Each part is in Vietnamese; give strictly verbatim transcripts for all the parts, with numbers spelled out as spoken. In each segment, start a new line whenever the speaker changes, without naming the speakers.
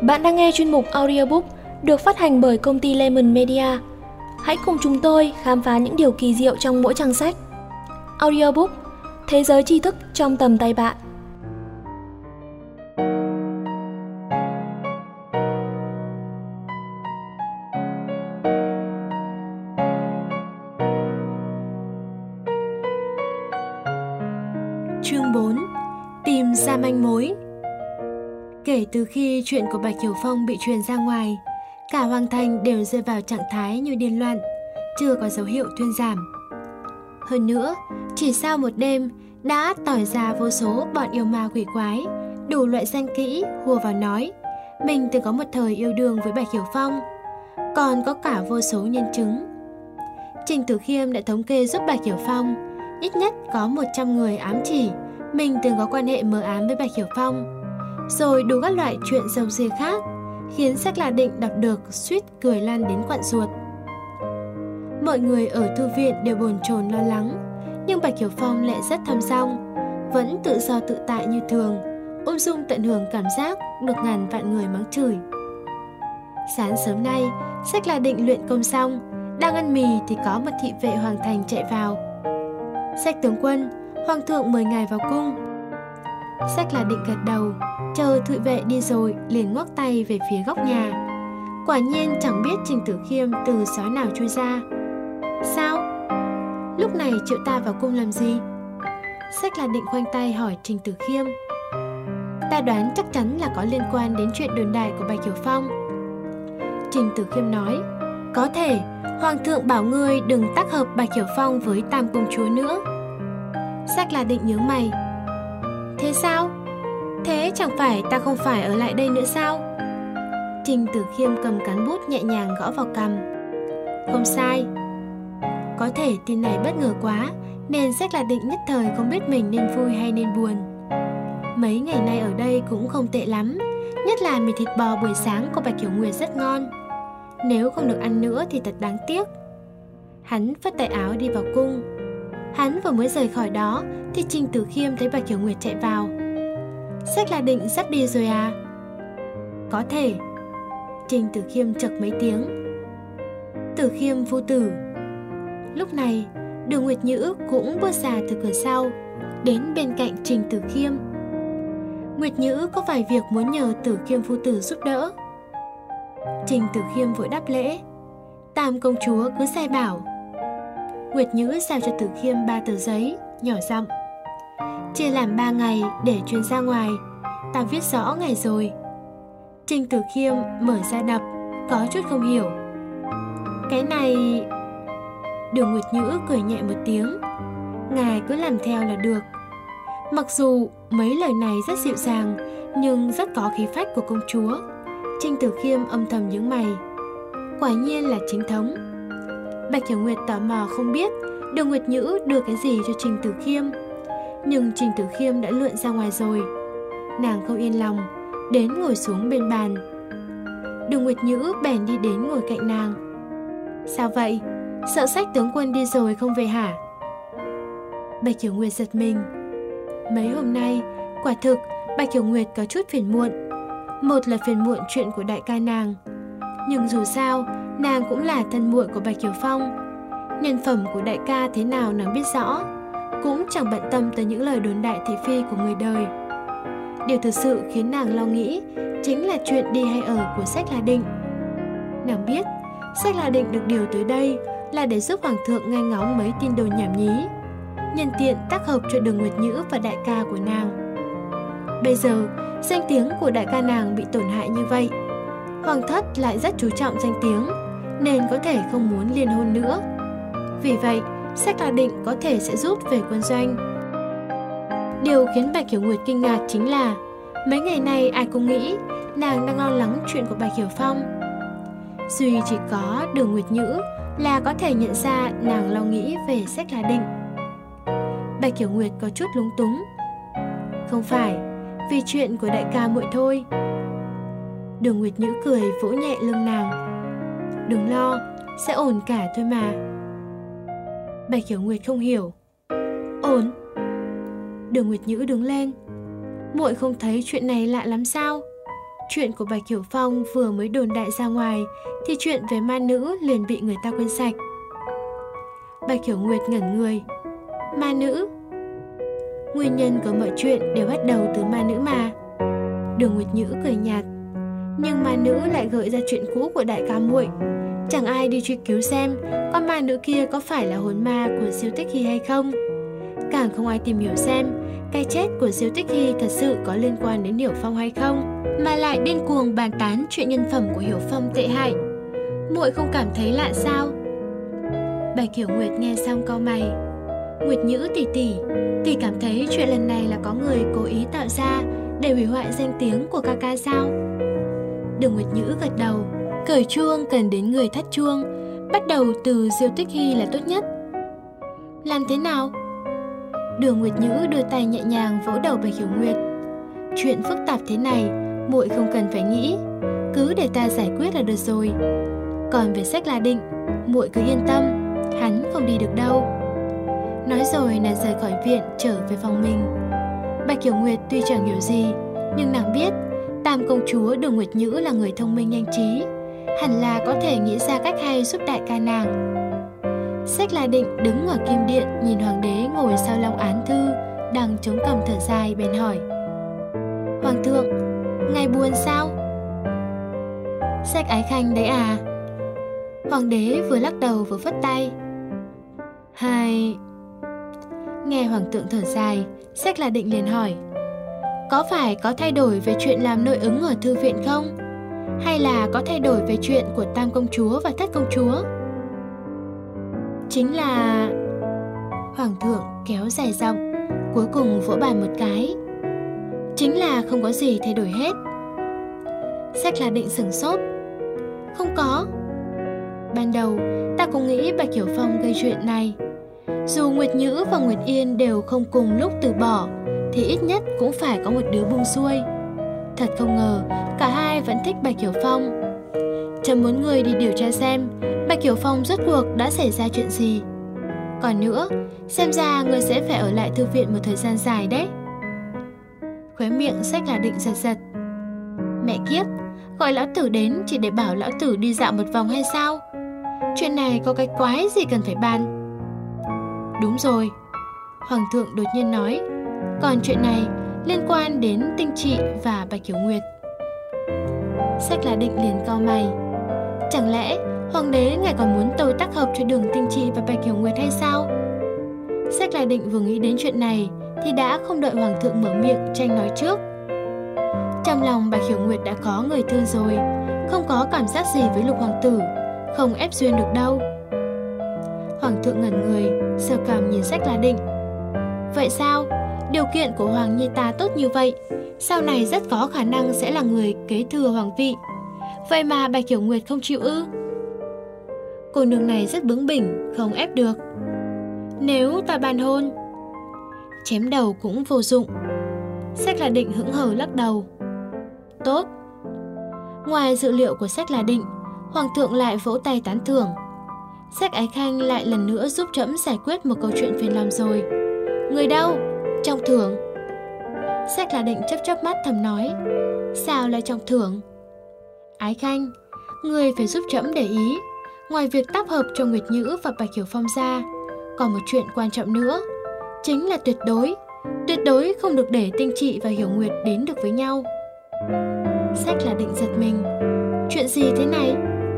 Bạn đang nghe chuyên mục audiobook được phát hành bởi công ty Lemon Media. Hãy cùng chúng tôi khám phá những điều kỳ diệu trong mỗi trang sách. Audiobook, thế giới tri thức trong tầm tay bạn. Chương bốn. Tìm ra manh mối. Kể từ khi chuyện của Bạch Hiểu Phong bị truyền ra ngoài, cả Hoàng Thành đều rơi vào trạng thái như điên loạn, chưa có dấu hiệu thuyên giảm. Hơn nữa, chỉ sau một đêm đã tỏ ra vô số bọn yêu ma quỷ quái, đủ loại danh kỹ hùa vào nói mình từng có một thời yêu đương với Bạch Hiểu Phong, còn có cả vô số nhân chứng. Trình Tử Khiêm đã thống kê giúp Bạch Hiểu Phong, ít nhất có một trăm người ám chỉ mình từng có quan hệ mờ ám với Bạch Hiểu Phong, rồi đủ các loại chuyện râu ria khác, khiến Sách La Định đọc được suýt cười lan đến quặn ruột. Mọi người ở thư viện đều bồn chồn lo lắng, nhưng Bạch Hiểu Phong lại rất thong dong, vẫn tự do tự tại như thường, ung dung tận hưởng cảm giác được ngàn vạn người mắng chửi. Sáng sớm nay, Sách La Định luyện công xong, đang ăn mì thì có một thị vệ Hoàng Thành chạy vào. Sách tướng quân, Hoàng thượng mời ngài vào cung. Sách La Định gật đầu, chờ thị vệ đi rồi liền ngoắc tay về phía góc nhà. Quả nhiên chẳng biết Trình Tử Khiêm từ sói nào chui ra. Sao? Lúc này triệu ta vào cung làm gì? Sách La Định khoanh tay hỏi Trình Tử Khiêm. Ta đoán chắc chắn là có liên quan đến chuyện đồn đại của Bạch Hiểu Phong. Trình Tử Khiêm nói, có thể Hoàng thượng bảo ngươi đừng tác hợp Bạch Hiểu Phong với Tam công chúa nữa. Sách La Định nhướng mày. Thế sao? Thế chẳng phải ta không phải ở lại đây nữa sao? Trình Tử Khiêm cầm cán bút nhẹ nhàng gõ vào cằm. Không sai. Có thể tin này bất ngờ quá, nên Sách La Định nhất thời không biết mình nên vui hay nên buồn. Mấy ngày nay ở đây cũng không tệ lắm, nhất là mì thịt bò buổi sáng của Bạch Hiểu Nguyệt rất ngon. Nếu không được ăn nữa thì thật đáng tiếc. Hắn phất tay áo đi vào cung. Hắn vừa mới rời khỏi đó thì Trình Tử Khiêm thấy Bạch Hiểu Nguyệt chạy vào. Sách La Định sắp đi rồi à? Có thể. Trình Tử Khiêm chậc mấy tiếng. Tử Khiêm phu tử. Lúc này, Đường Nguyệt Nhữ cũng bước ra từ cửa sau, đến bên cạnh Trình Tử Khiêm. Nguyệt Nhữ có vài việc muốn nhờ Tử Khiêm phu tử giúp đỡ. Trình Tử Khiêm vội đáp lễ. Tam công chúa cứ sai bảo. Nguyệt Nhữ giao cho Tử Khiêm ba tờ giấy, nhỏ giọng. Chia làm ba ngày để truyền ra ngoài, ta viết rõ ngày rồi. Trình Tử Khiêm mở ra đọc, có chút không hiểu. Cái này... Đường Nguyệt Nhữ cười nhẹ một tiếng. Ngài cứ làm theo là được. Mặc dù mấy lời này rất dịu dàng, nhưng rất có khí phách của công chúa. Trình Tử Khiêm âm thầm nhướng mày. Quả nhiên là chính thống. Bạch Hiểu Nguyệt tò mò không biết Đường Nguyệt Nhữ đưa cái gì cho Trình Tử Khiêm, nhưng Trình Tử Khiêm đã lượn ra ngoài rồi. Nàng không yên lòng, đến ngồi xuống bên bàn. Đường Nguyệt Nhữ bèn đi đến ngồi cạnh nàng. Sao vậy? Sợ Sách tướng quân đi rồi không về hả? Bạch Hiểu Nguyệt giật mình. Mấy hôm nay, quả thực Bạch Hiểu Nguyệt có chút phiền muộn. Một là phiền muộn chuyện của đại ca nàng, nhưng dù sao nàng cũng là thân muội của Bạch Hiểu Phong. Nhân phẩm của đại ca thế nào nàng biết rõ, cũng chẳng bận tâm tới những lời đồn đại thị phi của người đời. Điều thực sự khiến nàng lo nghĩ chính là chuyện đi hay ở của Sách La Định. Nàng biết Sách La Định được điều tới đây là để giúp Hoàng thượng nghe ngóng mấy tin đồn nhảm nhí, nhân tiện tác hợp cho Đường Nguyệt Nhữ và đại ca của nàng. Bây giờ danh tiếng của đại ca nàng bị tổn hại như vậy, Hoàng thất lại rất chú trọng danh tiếng, nên có thể không muốn liên hôn nữa. Vì vậy, Sách La Định có thể sẽ rút về quân doanh. Điều khiến Bạch Hiểu Nguyệt kinh ngạc chính là mấy ngày nay ai cũng nghĩ nàng đang lo lắng chuyện của Bạch Hiểu Phong. Duy chỉ có Đường Nguyệt Nhữ là có thể nhận ra nàng lo nghĩ về Sách La Định. Bạch Hiểu Nguyệt có chút lúng túng. Không phải, vì chuyện của đại ca muội thôi. Đường Nguyệt Nhữ cười vỗ nhẹ lưng nàng. Đừng lo, sẽ ổn cả thôi mà. Bạch Hiểu Nguyệt không hiểu. Ổn? Đường Nguyệt Nhữ đứng lên. Muội không thấy chuyện này lạ lắm sao? Chuyện của Bạch Hiểu Phong vừa mới đồn đại ra ngoài thì chuyện về ma nữ liền bị người ta quên sạch. Bạch Hiểu Nguyệt ngẩn người. Ma nữ? Nguyên nhân của mọi chuyện đều bắt đầu từ ma nữ mà. Đường Nguyệt Nhữ cười nhạt. Nhưng ma nữ lại gợi ra chuyện cũ của đại ca muội. Chẳng ai đi truy cứu xem con ma nữ kia có phải là hồn ma của Diêu Tích Hy hay không. Càng không ai tìm hiểu xem cái chết của Diêu Tích Hy thật sự có liên quan đến Hiểu Phong hay không, mà lại điên cuồng bàn tán chuyện nhân phẩm của Hiểu Phong tệ hại. Muội không cảm thấy lạ sao? Bạch Hiểu Nguyệt nghe xong cau mày. Nguyệt Nhữ tỷ tỷ, tỷ cảm thấy chuyện lần này là có người cố ý tạo ra để hủy hoại danh tiếng của ca ca sao? Đường Nguyệt Nhữ gật đầu. Cởi chuông cần đến người thắt chuông, bắt đầu từ Diêu Tích Hy là tốt nhất. Làm thế nào? Đường Nguyệt Nhữ đưa tay nhẹ nhàng vỗ đầu Bạch Hiểu Nguyệt. Chuyện phức tạp thế này, muội không cần phải nghĩ, cứ để ta giải quyết là được rồi. Còn về Sách La Định, muội cứ yên tâm, hắn không đi được đâu. Nói rồi nàng rời khỏi viện trở về phòng mình. Bạch Hiểu Nguyệt tuy chẳng hiểu gì, nhưng nàng biết Tam công chúa Đường Nguyệt Nhữ là người thông minh nhanh trí, hẳn là có thể nghĩ ra cách hay giúp đại ca nàng. Sách La Định đứng ở kim điện nhìn hoàng đế ngồi sau long án thư đang chống cằm thở dài, bèn hỏi: Hoàng thượng, ngài buồn sao? Sách Ái Khanh đấy à? Hoàng đế vừa lắc đầu vừa phất tay. Hai... Nghe hoàng thượng thở dài, Sách La Định liền hỏi: Có phải có thay đổi về chuyện làm nội ứng ở thư viện không? Hay là có thay đổi về chuyện của Tam công chúa và Thất công chúa? Chính là... Hoàng thượng kéo dài giọng, cuối cùng vỗ bàn một cái. Chính là không có gì thay đổi hết. Sách La Định sửng sốt. Không có. Ban đầu ta cũng nghĩ Bạch Hiểu Phong gây chuyện này. Dù Nguyệt Nhữ và Nguyệt Yên đều không cùng lúc từ bỏ, thì ít nhất cũng phải có một đứa buông xuôi. Thật không ngờ cả hai vẫn thích Bạch Hiểu Phong. Chấm muốn người đi điều tra xem Bạch Hiểu Phong rốt cuộc đã xảy ra chuyện gì. Còn nữa, xem ra người sẽ phải ở lại thư viện một thời gian dài đấy. Khóe miệng Sách La Định giật giật. Mẹ kiếp, gọi lão tử đến chỉ để bảo lão tử đi dạo một vòng hay sao? Chuyện này có cái quái gì cần phải bàn? Đúng rồi, Hoàng thượng đột nhiên nói. Còn chuyện này liên quan đến Tinh Trị và Bạch Hiểu Nguyệt. Sách La Định liền cau mày. Chẳng lẽ hoàng đế ngài còn muốn tôi tác hợp cho Đường Tinh Trị và Bạch Hiểu Nguyệt hay sao? Sách La Định vừa nghĩ đến chuyện này thì đã không đợi hoàng thượng mở miệng tranh nói trước. Trong lòng Bạch Hiểu Nguyệt đã có người thương rồi, không có cảm giác gì với Lục hoàng tử, không ép duyên được đâu. Hoàng thượng ngẩn người, sờ cằm nhìn Sách La Định. Vậy sao? Điều kiện của Hoàng Nhi ta tốt như vậy, sau này rất có khả năng sẽ là người kế thừa hoàng vị. Vậy mà Bạch Hiểu Nguyệt không chịu ư? Cô nương này rất bướng bỉnh, không ép được. Nếu ta ban hôn, chém đầu cũng vô dụng. Sách La Định hững hờ lắc đầu. Tốt. Ngoài dự liệu của Sách La Định, hoàng thượng lại vỗ tay tán thưởng. Sách Ái Khanh lại lần nữa giúp trẫm giải quyết một câu chuyện phiền lòng rồi. Người đâu? Trong thưởng. Sách La Định chớp chớp mắt thầm nói. Sao lại trong thưởng? Ái Khanh, người phải giúp trẫm để ý. Ngoài việc tác hợp cho Nguyệt Nhữ và Bạch Hiểu Phong ra, còn một chuyện quan trọng nữa, chính là tuyệt đối, tuyệt đối không được để Tinh Trị và Hiểu Nguyệt đến được với nhau. Sách La Định giật mình. Chuyện gì thế này?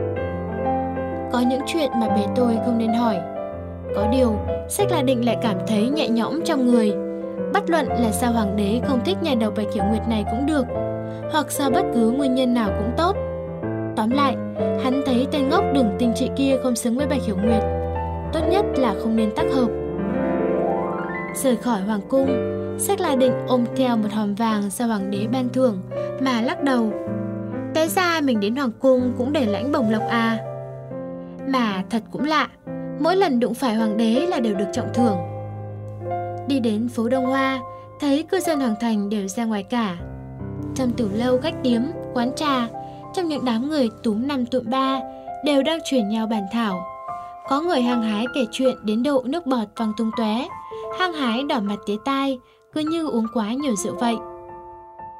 Có những chuyện mà bề tôi không nên hỏi. Có điều, Sách La Định lại cảm thấy nhẹ nhõm trong người. Bất luận là sao hoàng đế không thích nhà đầu Bạch Hiểu Nguyệt này cũng được, hoặc sao bất cứ nguyên nhân nào cũng tốt. Tóm lại, hắn thấy tên ngốc Đường Tinh Trị kia không xứng với Bạch Hiểu Nguyệt. Tốt nhất là không nên tác hợp. Rời khỏi hoàng cung, Sách La Định ôm theo một hòm vàng do hoàng đế ban thưởng mà lắc đầu. Té ra mình đến hoàng cung cũng để lãnh bổng lộc à. Mà thật cũng lạ, mỗi lần đụng phải hoàng đế là đều được trọng thưởng. Đi đến phố Đông Hoa, thấy cư dân hoàng thành đều ra ngoài cả. Trong tiểu lâu, khách điếm, quán trà, trong những đám người túm năm tụm ba đều đang truyền nhau bàn thảo. Có người hăng hái kể chuyện đến độ nước bọt văng tung tóe, hăng hái đỏ mặt tía tai, cứ như uống quá nhiều rượu vậy.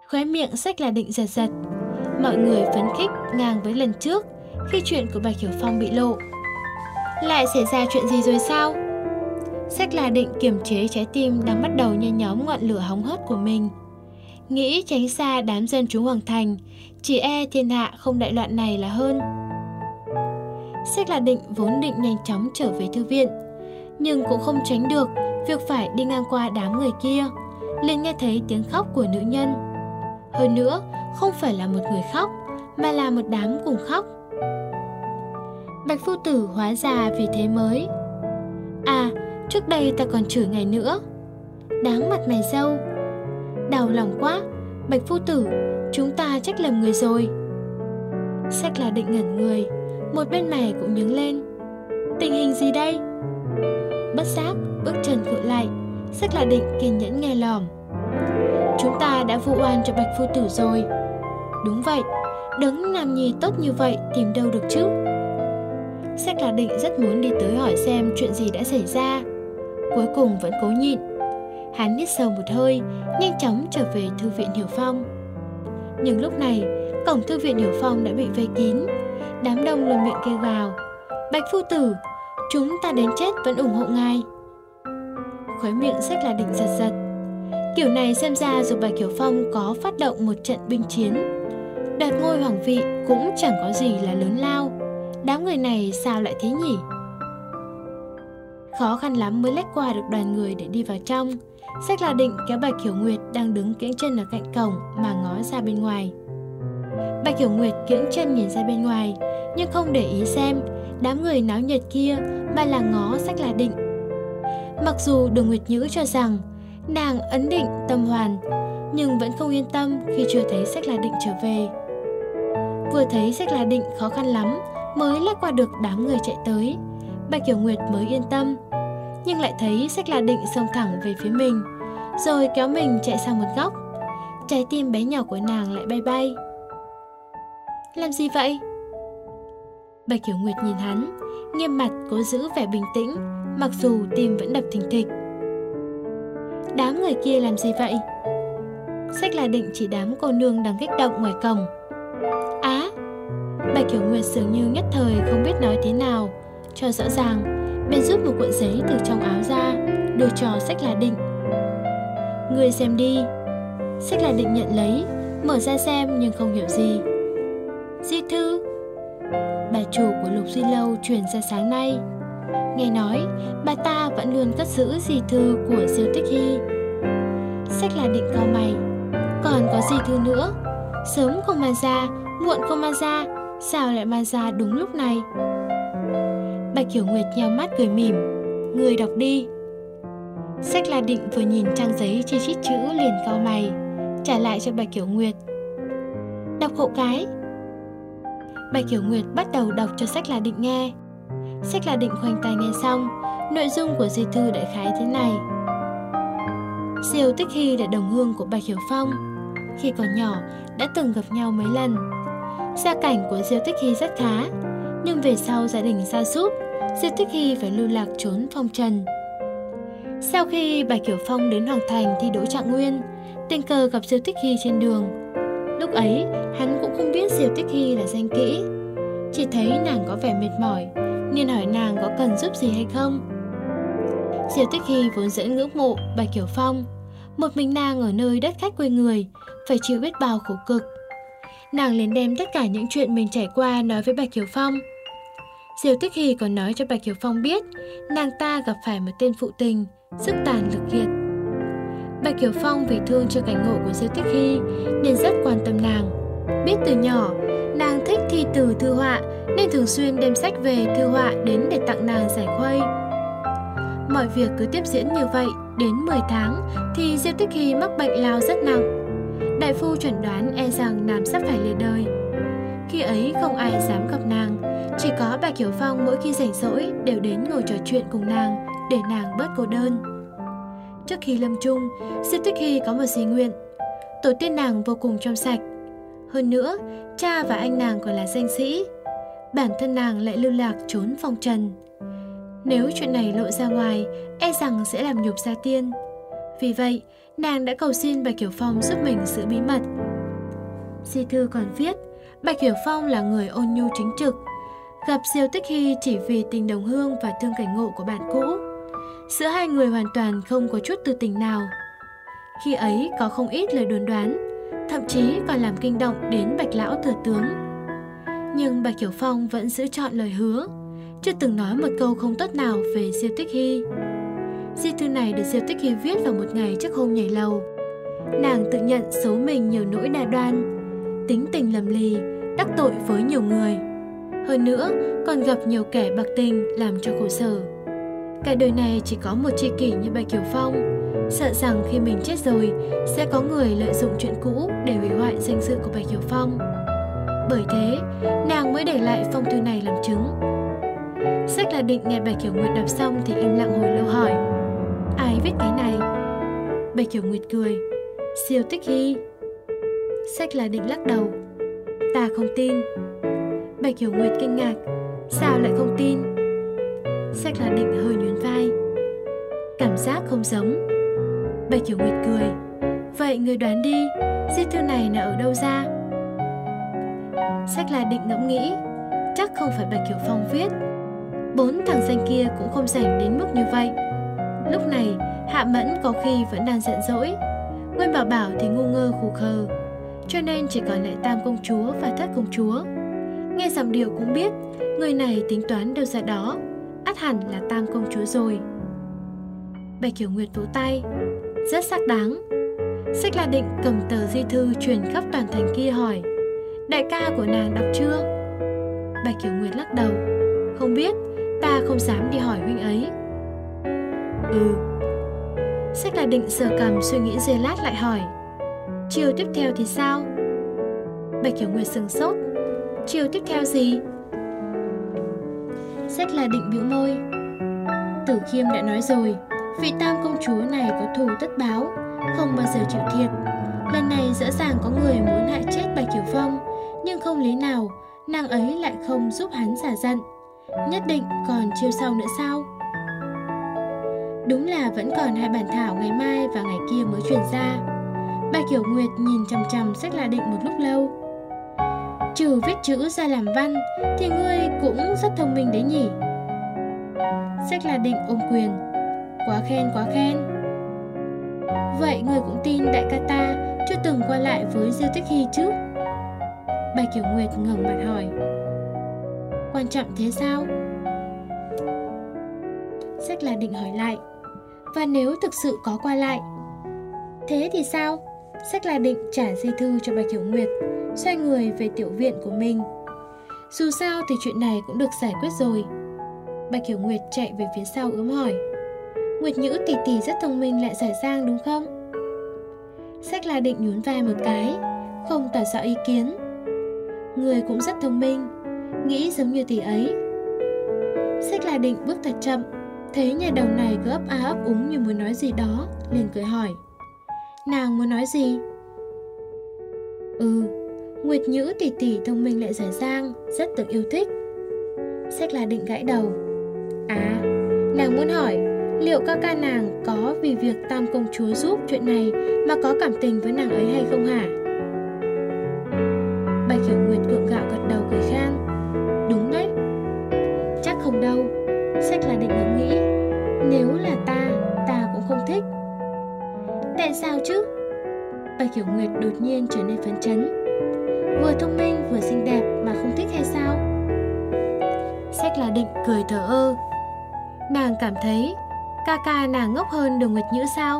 Khóe miệng Sách Là Định giật giật. Mọi người phấn khích ngang với lần trước khi chuyện của Bạch Hiểu Phong bị lộ. Lại xảy ra chuyện gì rồi sao? Sách Là Định kiềm chế trái tim đang bắt đầu nhen nhóm ngọn lửa hóng hớt của mình. Nghĩ tránh xa đám dân chúng Hoàng Thành, chỉ e thiên hạ không đại loạn này là hơn. Sách Là Định vốn định nhanh chóng trở về thư viện, nhưng cũng không tránh được việc phải đi ngang qua đám người kia, liền nghe thấy tiếng khóc của nữ nhân. Hơn nữa, không phải là một người khóc, mà là một đám cùng khóc. Bạch phu tử hóa ra vì thế mới. À, trước đây ta còn chửi ngày nữa. Đáng mặt mày râu. Đau lòng quá, Bạch phu tử, chúng ta trách lầm người rồi. Sách Là Định ngẩn người, một bên mày cũng nhướng lên. Tình hình gì đây? Bất giác, bước chân khựng lại, Sách Là Định kiên nhẫn nghe lỏm. Chúng ta đã vu oan cho Bạch phu tử rồi. Đúng vậy, đấng nam nhi tốt như vậy tìm đâu được chứ? Sách Là Định rất muốn đi tới hỏi xem chuyện gì đã xảy ra, cuối cùng vẫn cố nhịn. Hắn hít sâu một hơi, nhanh chóng trở về thư viện Hiểu Phong. Nhưng lúc này, cổng thư viện Hiểu Phong đã bị vây kín. Đám đông luôn miệng kêu gào: Bạch phu tử, chúng ta đến chết vẫn ủng hộ ngài. Khóe miệng Sách Là Định giật giật. Kiểu này xem ra dù Bạch Hiểu Phong có phát động một trận binh chiến, đoạt ngôi hoàng vị cũng chẳng có gì là lớn lao. Đám người này sao lại thế nhỉ? Khó khăn lắm mới lách qua được đoàn người để đi vào trong. Sách Là Định kéo Bạch Hiểu Nguyệt đang đứng kiễng chân ở cạnh cổng mà ngó ra bên ngoài. Bạch Hiểu Nguyệt kiễng chân nhìn ra bên ngoài, nhưng không để ý xem đám người náo nhiệt kia, mà là ngó Sách Là Định. Mặc dù Đường Nguyệt Nhữ cho rằng nàng ấn định tâm hoàn, nhưng vẫn không yên tâm khi chưa thấy Sách Là Định trở về. Vừa thấy Sách Là Định khó khăn lắm mới lách qua được đám người chạy tới, Bạch Hiểu Nguyệt mới yên tâm. Nhưng lại thấy Sách Là Định xông thẳng về phía mình, rồi kéo mình chạy sang một góc. Trái tim bé nhỏ của nàng lại bay bay. Làm gì vậy? Bạch Hiểu Nguyệt nhìn hắn, nghiêm mặt cố giữ vẻ bình tĩnh, mặc dù tim vẫn đập thình thịch. Đám người kia làm gì vậy? Sách Là Định chỉ đám cô nương đang kích động ngoài cổng. Á! Bạch Hiểu Nguyệt dường như nhất thời không biết nói thế nào cho rõ ràng, bèn rút một cuộn giấy từ trong áo ra, đưa cho Sách Là Định. Ngươi xem đi. Sách Là Định nhận lấy, mở ra xem nhưng không hiểu gì. Di thư. Bà chủ của Lục Duy Lâu truyền ra sáng nay. Nghe nói bà ta vẫn luôn cất giữ di thư của Diêu Tích Hy. Sách Là Định cau mày. Còn có gì thư nữa? Sớm không mang ra, muộn không mang ra, sao lại mang ra đúng lúc này? Bạch Hiểu Nguyệt nheo mắt cười mỉm. Người đọc đi. Sách Là Định vừa nhìn trang giấy chi chít chữ liền cau mày, trả lại cho Bạch Hiểu Nguyệt. Đọc hộ cái. Bạch Hiểu Nguyệt bắt đầu đọc cho Sách Là Định nghe. Sách Là Định khoanh tay nghe xong, nội dung của di thư đại khái thế này. Diêu Tích Hy là đồng hương của Bạch Hiểu Phong. Khi còn nhỏ đã từng gặp nhau mấy lần. Gia cảnh của Diêu Tích Hy rất khá, nhưng về sau gia đình sa sút, Diêu Tích Hy phải lưu lạc trốn phong trần. Sau khi Bạch Hiểu Phong đến Hoàng Thành thi đỗ trạng nguyên, tình cờ gặp Diêu Tích Hy trên đường. Lúc ấy hắn cũng không biết Diêu Tích Hy là danh kỹ, chỉ thấy nàng có vẻ mệt mỏi nên hỏi nàng có cần giúp gì hay không. Diêu Tích Hy vốn dễ ngưỡng mộ Bạch Hiểu Phong. Một mình nàng ở nơi đất khách quê người, phải chịu biết bao khổ cực. Nàng liền đem tất cả những chuyện mình trải qua nói với Bạch Hiểu Phong. Diêu Tích Hy còn nói cho Bạch Hiểu Phong biết nàng ta gặp phải một tên phụ tình, sức tàn lực kiệt. Bạch Hiểu Phong vì thương cho cảnh ngộ của Diêu Tích Hy nên rất quan tâm nàng. Biết từ nhỏ nàng thích thi từ thư họa nên thường xuyên đem sách về thư họa đến để tặng nàng giải khuây. Mọi việc cứ tiếp diễn như vậy đến mười tháng thì Diêu Tích Hy mắc bệnh lao rất nặng. Đại phu chuẩn đoán e rằng nàng sắp phải lìa đời. Khi ấy không ai dám gặp nàng, chỉ có Bạch Hiểu Phong mỗi khi rảnh rỗi đều đến ngồi trò chuyện cùng nàng để nàng bớt cô đơn. Trước khi lâm chung, Diêu Tích Hy có một di nguyện. Tổ tiên nàng vô cùng trong sạch. Hơn nữa, cha và anh nàng còn là danh sĩ. Bản thân nàng lại lưu lạc trốn phong trần. Nếu chuyện này lộ ra ngoài, e rằng sẽ làm nhục gia tiên. Vì vậy, Nàng đã cầu xin Bạch Hiểu Phong giúp mình giữ bí mật. Di thư còn viết, Bạch Hiểu Phong là người ôn nhu chính trực, gặp Diêu Tích Hy chỉ vì tình đồng hương và thương cảnh ngộ của bạn cũ. Giữa hai người hoàn toàn không có chút tư tình nào. Khi ấy có không ít lời đồn đoán, thậm chí còn làm kinh động đến Bạch Lão Thừa Tướng. Nhưng Bạch Hiểu Phong vẫn giữ trọn lời hứa, chưa từng nói một câu không tốt nào về Diêu Tích Hy. Di thư này được Diêu Tích Hy viết vào một ngày trước hôm nhảy lầu. Nàng tự nhận số mình nhiều nỗi đa đoan, tính tình lầm lì, đắc tội với nhiều người. Hơn nữa, còn gặp nhiều kẻ bạc tình làm cho khổ sở. Cả đời này chỉ có một tri kỷ như Bạch Hiểu Phong, sợ rằng khi mình chết rồi sẽ có người lợi dụng chuyện cũ để hủy hoại danh dự của Bạch Hiểu Phong. Bởi thế, nàng mới để lại phong thư này làm chứng. Sách là định nghe Bạch Hiểu Nguyệt đọc xong thì im lặng hồi lâu hỏi: ai viết cái này? Bạch Hiểu Nguyệt cười: Diêu Tích Hy. Sách là định lắc đầu: ta không tin. Bạch Hiểu Nguyệt kinh ngạc: sao lại không tin? Sách là định hơi nhún vai: cảm giác không giống. Bạch Hiểu Nguyệt cười: vậy người đoán đi, di thư này là ở đâu ra? Sách là định ngẫm nghĩ: chắc không phải Bạch Hiểu Phong viết. Bốn thằng danh kia cũng không rảnh đến mức như vậy. Lúc này Hạ Mẫn có khi vẫn đang giận dỗi, Nguyên Bảo Bảo thì ngu ngơ khù khờ, cho nên chỉ còn lại Tam công chúa và Thất công chúa. Nghe giọng điệu cũng biết người này tính toán đâu ra đó, ắt hẳn là Tam công chúa rồi. Bạch Hiểu Nguyệt vỗ tay: rất xác đáng. Sách là định cầm tờ di thư truyền khắp toàn thành kia hỏi: đại ca của nàng đọc chưa? Bạch Hiểu Nguyệt lắc đầu: không biết, ta không dám đi hỏi huynh ấy. Ừ. Sách là định sờ cằm suy nghĩ giây lát lại hỏi: chiều tiếp theo thì sao? Bạch Hiểu Nguyệt sừng sốt: chiều tiếp theo gì? Sách là định bĩu môi: Tử Khiêm đã nói rồi, vị Tam công chúa này có thù tất báo, không bao giờ chịu thiệt. Lần này rõ ràng có người muốn hại chết Bạch Hiểu Phong, nhưng không lý nào nàng ấy lại không giúp hắn xả giận. Nhất định còn chiêu sau nữa sao? Đúng là vẫn còn hai bản thảo ngày mai và ngày kia mới truyền ra. Bạch Hiểu Nguyệt nhìn chằm chằm Sách là định một lúc lâu. Trừ viết chữ ra làm văn thì ngươi cũng rất thông minh đấy nhỉ? Sách là định ôm quyền: quá khen quá khen. Vậy ngươi cũng tin đại ca ta chưa từng qua lại với Diêu Tích Hy chứ? Bạch Hiểu Nguyệt ngẩng mặt hỏi: quan trọng thế sao? Sách là định hỏi lại: và nếu thực sự có qua lại, thế thì sao? Sách là định trả di thư cho Bạch Hiểu Nguyệt, xoay người về tiểu viện của mình. Dù sao thì chuyện này cũng được giải quyết rồi. Bạch Hiểu Nguyệt chạy về phía sau ướm hỏi: Nguyệt Nhữ tỷ tỷ rất thông minh lại giỏi giang đúng không? Sách là định nhún vai một cái, không tỏ rõ ý kiến: người cũng rất thông minh, nghĩ giống như tỷ ấy. Sách là định bước thật chậm, thấy nhà đầu này cứ ấp a ấp úng như muốn nói gì đó, liền cười hỏi: nàng muốn nói gì? Ừ, Nguyệt Nhữ tỷ tỷ thông minh lại giỏi giang, rất được yêu thích. Sách là định gãi đầu: à, nàng muốn hỏi liệu ca ca nàng có vì việc Tam công chúa giúp chuyện này mà có cảm tình với nàng ấy hay không hả? Bạch Hiểu Nguyệt gượng gạo gật đầu cười khan: đúng đấy. Chắc không đâu. Sách là định ngẫm nghĩ: nếu là ta, ta cũng không thích. Tại sao chứ? Bạch Hiểu Nguyệt đột nhiên trở nên phấn chấn: vừa thông minh vừa xinh đẹp mà không thích hay sao? Sách là định cười thờ ơ: nàng cảm thấy ca ca nàng ngốc hơn Đường Nguyệt Nhữ sao?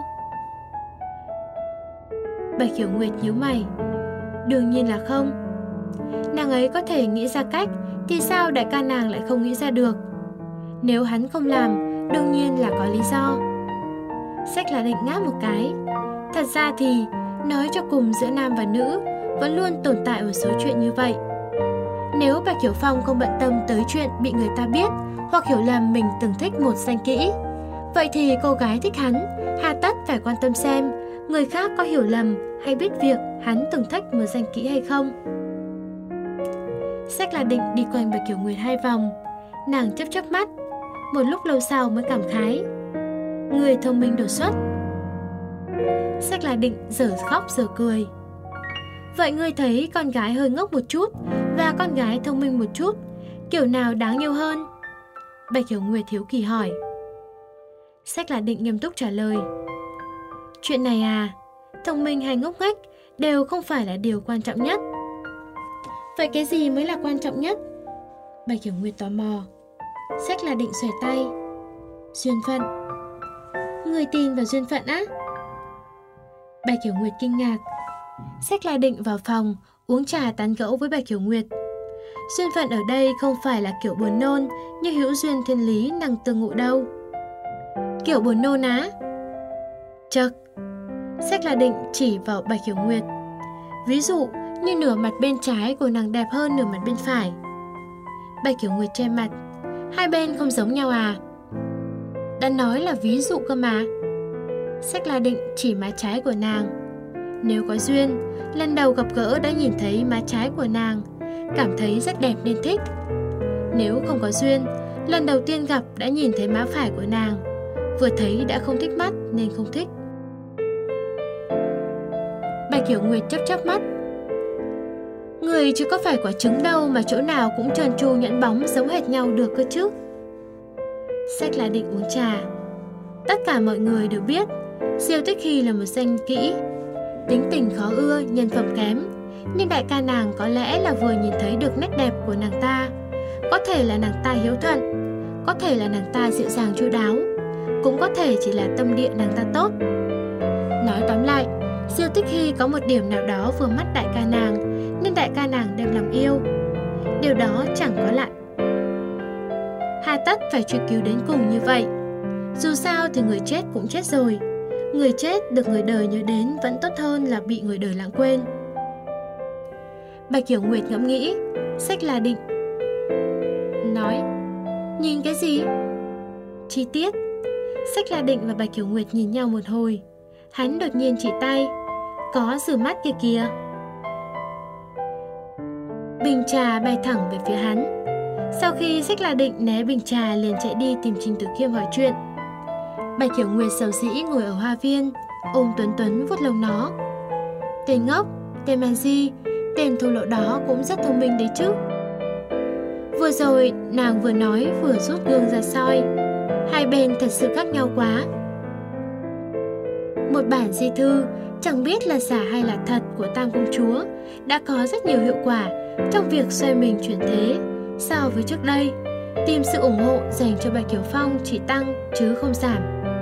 Bạch Hiểu Nguyệt nhíu mày: đương nhiên là không. Nàng ấy có thể nghĩ ra cách thì sao đại ca nàng lại không nghĩ ra được? Nếu hắn không làm, đương nhiên là có lý do. Sách là định ngáp một cái: thật ra thì nói cho cùng giữa nam và nữ vẫn luôn tồn tại một số chuyện như vậy. Nếu Bạch Hiểu Phong không bận tâm tới chuyện bị người ta biết hoặc hiểu lầm mình từng thích một danh kỹ, vậy thì cô gái thích hắn hà tất phải quan tâm xem người khác có hiểu lầm hay biết việc hắn từng thích một danh kỹ hay không. Sách là định đi quanh Bạch Hiểu Nguyệt hai vòng, nàng chớp chớp mắt, một lúc lâu sau mới cảm khái: người thông minh đột xuất. Sách là Định dở khóc dở cười. Vậy ngươi thấy con gái hơi ngốc một chút và con gái thông minh một chút, kiểu nào đáng yêu hơn? Bạch Hiểu Nguyệt hiếu kỳ hỏi. Sách là Định nghiêm túc trả lời. Chuyện này à, thông minh hay ngốc nghếch đều không phải là điều quan trọng nhất. Vậy cái gì mới là quan trọng nhất? Bạch Hiểu Nguyệt tò mò. Sách là Định xòe tay. Duyên phận. Người tin vào duyên phận á? Bạch Hiểu Nguyệt kinh ngạc. Sách là Định vào phòng uống trà tán gẫu với Bạch Hiểu Nguyệt. Duyên phận ở đây không phải là kiểu buồn nôn như hữu duyên thiên lý năng tương ngộ đâu. Kiểu buồn nôn á? Chậc. Sách là Định chỉ vào Bạch Hiểu Nguyệt. Ví dụ như nửa mặt bên trái của nàng đẹp hơn nửa mặt bên phải. Bạch Hiểu Nguyệt che mặt. Hai bên không giống nhau à? Đã nói là ví dụ cơ mà. Sách là Định chỉ má trái của nàng. Nếu có duyên, lần đầu gặp gỡ đã nhìn thấy má trái của nàng, cảm thấy rất đẹp nên thích. Nếu không có duyên, lần đầu tiên gặp đã nhìn thấy má phải của nàng, vừa thấy đã không thích mắt nên không thích. Bạch Hiểu Nguyệt chớp chớp mắt. Người chứ có phải quả trứng đâu mà chỗ nào cũng trơn tru nhẵn bóng giống hệt nhau được cơ chứ. Sách là Định uống trà. Tất cả mọi người đều biết Diêu Tích Hy là một danh kỹ, tính tình khó ưa, nhân phẩm kém. Nhưng đại ca nàng có lẽ là vừa nhìn thấy được nét đẹp của nàng ta. Có thể là nàng ta hiếu thuận, có thể là nàng ta dịu dàng chu đáo, cũng có thể chỉ là tâm địa nàng ta tốt. Nói tóm lại, Diêu Tích Hy có một điểm nào đó vừa mắt đại ca nàng, nên đại ca nàng đem lòng yêu. Điều đó chẳng có lại. Hà tất phải truy cứu đến cùng như vậy. Dù sao thì người chết cũng chết rồi. Người chết được người đời nhớ đến vẫn tốt hơn là bị người đời lãng quên. Bạch Hiểu Nguyệt ngẫm nghĩ. Sách là Định nói. Nhìn cái gì? Chi tiết. Sách là Định và Bạch Hiểu Nguyệt nhìn nhau một hồi. Hắn đột nhiên chỉ tay. Có rửa mắt kia kìa. Bình trà bay thẳng về phía hắn. Sau khi Sách là Định né bình trà liền chạy đi tìm Trình Tử Khiêm hỏi chuyện. Bạch Hiểu Nguyệt sầu dĩ ngồi ở hoa viên, ôm Tuấn Tuấn vuốt lông nó. Tên ngốc, tên man di, tên thô lỗ đó cũng rất thông minh đấy chứ. Vừa rồi nàng vừa nói vừa rút gương ra soi. Hai bên thật sự khác nhau quá. Một bản di thư chẳng biết là giả hay là thật của Tam Công Chúa đã có rất nhiều hiệu quả trong việc xoay mình chuyển thế so với trước đây. Tìm sự ủng hộ dành cho Bạch Hiểu Phong chỉ tăng chứ không giảm.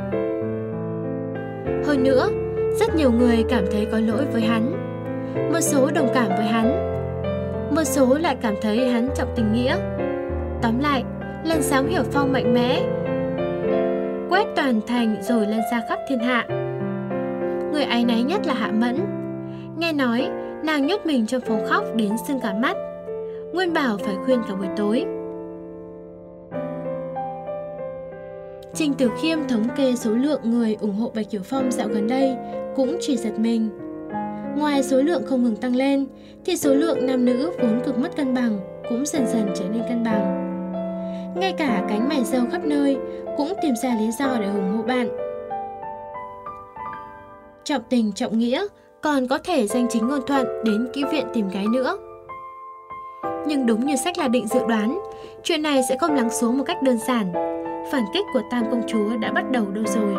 Hơn nữa, rất nhiều người cảm thấy có lỗi với hắn. Một số đồng cảm với hắn, một số lại cảm thấy hắn trọng tình nghĩa. Tóm lại, làn sóng Hiểu Phong mạnh mẽ quét toàn thành rồi lan ra khắp thiên hạ. Người áy náy nhất là Hạ Mẫn. Nghe nói nàng nhốt mình trong phòng khóc đến sưng cả mắt. Nguyên bảo phải khuyên cả buổi tối. Trình Tử Khiêm thống kê số lượng người ủng hộ Bạch Hiểu Phong dạo gần đây cũng chỉ giật mình. Ngoài số lượng không ngừng tăng lên thì số lượng nam nữ vốn cực mất cân bằng cũng dần dần trở nên cân bằng. Ngay cả cánh mày râu khắp nơi cũng tìm ra lý do để ủng hộ bạn. Trọng tình trọng nghĩa còn có thể danh chính ngôn thuận đến kỹ viện tìm gái nữa. Nhưng đúng như Sách là Định dự đoán, chuyện này sẽ không lắng xuống một cách đơn giản. Phản kích của Tam Công Chúa đã bắt đầu đâu rồi.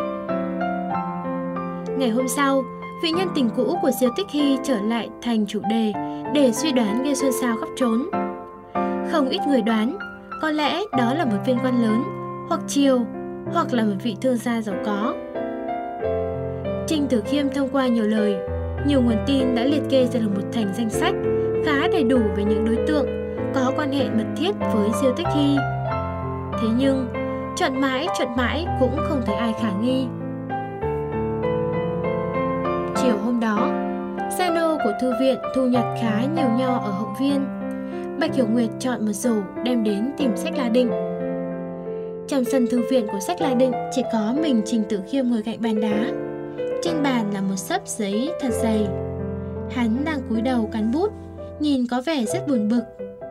Ngày hôm sau, vị nhân tình cũ của Diêu Tích Hy trở lại thành chủ đề để suy đoán gây xôn xao khắp trốn. Không ít người đoán có lẽ đó là một viên quan lớn, hoặc triều, hoặc là một vị thương gia giàu có. Trình Tử Khiêm thông qua nhiều lời, nhiều nguồn tin đã liệt kê ra được một thành danh sách khá đầy đủ về những đối tượng có quan hệ mật thiết với Diêu Tích Hy. Thế nhưng, chọn mãi chọn mãi cũng không thấy ai khả nghi. Chiều hôm đó, gia nô của thư viện thu nhặt khá nhiều nho ở hậu viên. Bạch Hiểu Nguyệt chọn một rổ đem đến tìm Sách là Định. Trong sân thư viện của Sách là Định chỉ có mình Trình Tử Khiêm ngồi cạnh bàn đá. Trên bàn là một xấp giấy thật dày. Hắn đang cúi đầu cắn bút, nhìn có vẻ rất buồn bực.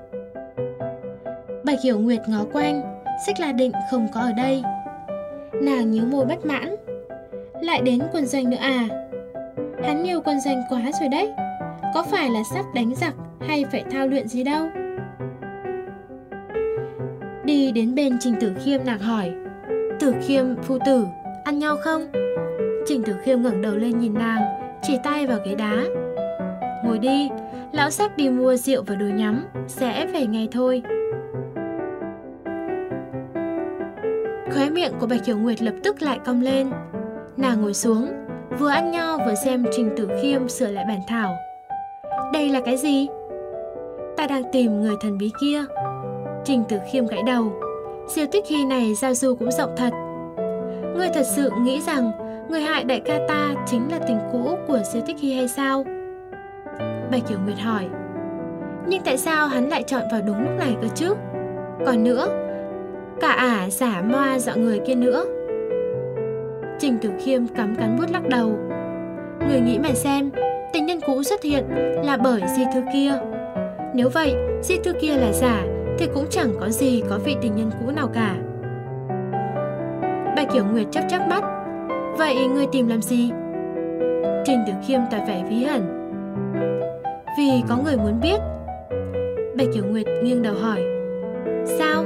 Bạch Hiểu Nguyệt ngó quanh, Sách là Định không có ở đây. Nàng nhíu môi bất mãn. Lại đến quân doanh nữa à? Hắn yêu quân doanh quá rồi đấy. Có phải là sắp đánh giặc hay phải thao luyện gì đâu? Đi đến bên Trình Tử Khiêm, nàng hỏi: Tử Khiêm phu tử, ăn nho không? Trình Tử Khiêm ngẩng đầu lên nhìn nàng, chỉ tay vào ghế đá. Ngồi đi, lão Sách đi mua rượu và đồ nhắm, sẽ về ngay thôi. Khóe miệng của Bạch Hiểu Nguyệt lập tức lại cong lên. Nàng ngồi xuống, vừa ăn nho vừa xem Trình Tử Khiêm sửa lại bản thảo. Đây là cái gì? Ta đang tìm người thần bí kia. Trình Tử Khiêm gãi đầu. Siêu tích hy này giao du cũng rộng thật. Ngươi thật sự nghĩ rằng người hại đại ca ta chính là tình cũ của siêu tích hy hay sao? Bạch Hiểu Nguyệt hỏi. Nhưng tại sao hắn lại chọn vào đúng lúc này cơ chứ? Còn nữa, cả ả giả moa dọa người kia nữa. Trình Tử Khiêm cắm cắn bút lắc đầu. Người nghĩ mà xem, tình nhân cũ xuất hiện là bởi di thư kia. Nếu vậy, di thư kia là giả thì cũng chẳng có gì có vị tình nhân cũ nào cả. Bạch Hiểu Nguyệt chớp chớp mắt. Vậy người tìm làm gì? Trình Tử Khiêm tỏ vẻ bí ẩn. Vì có người muốn biết. Bạch Hiểu Nguyệt nghiêng đầu hỏi. Sao?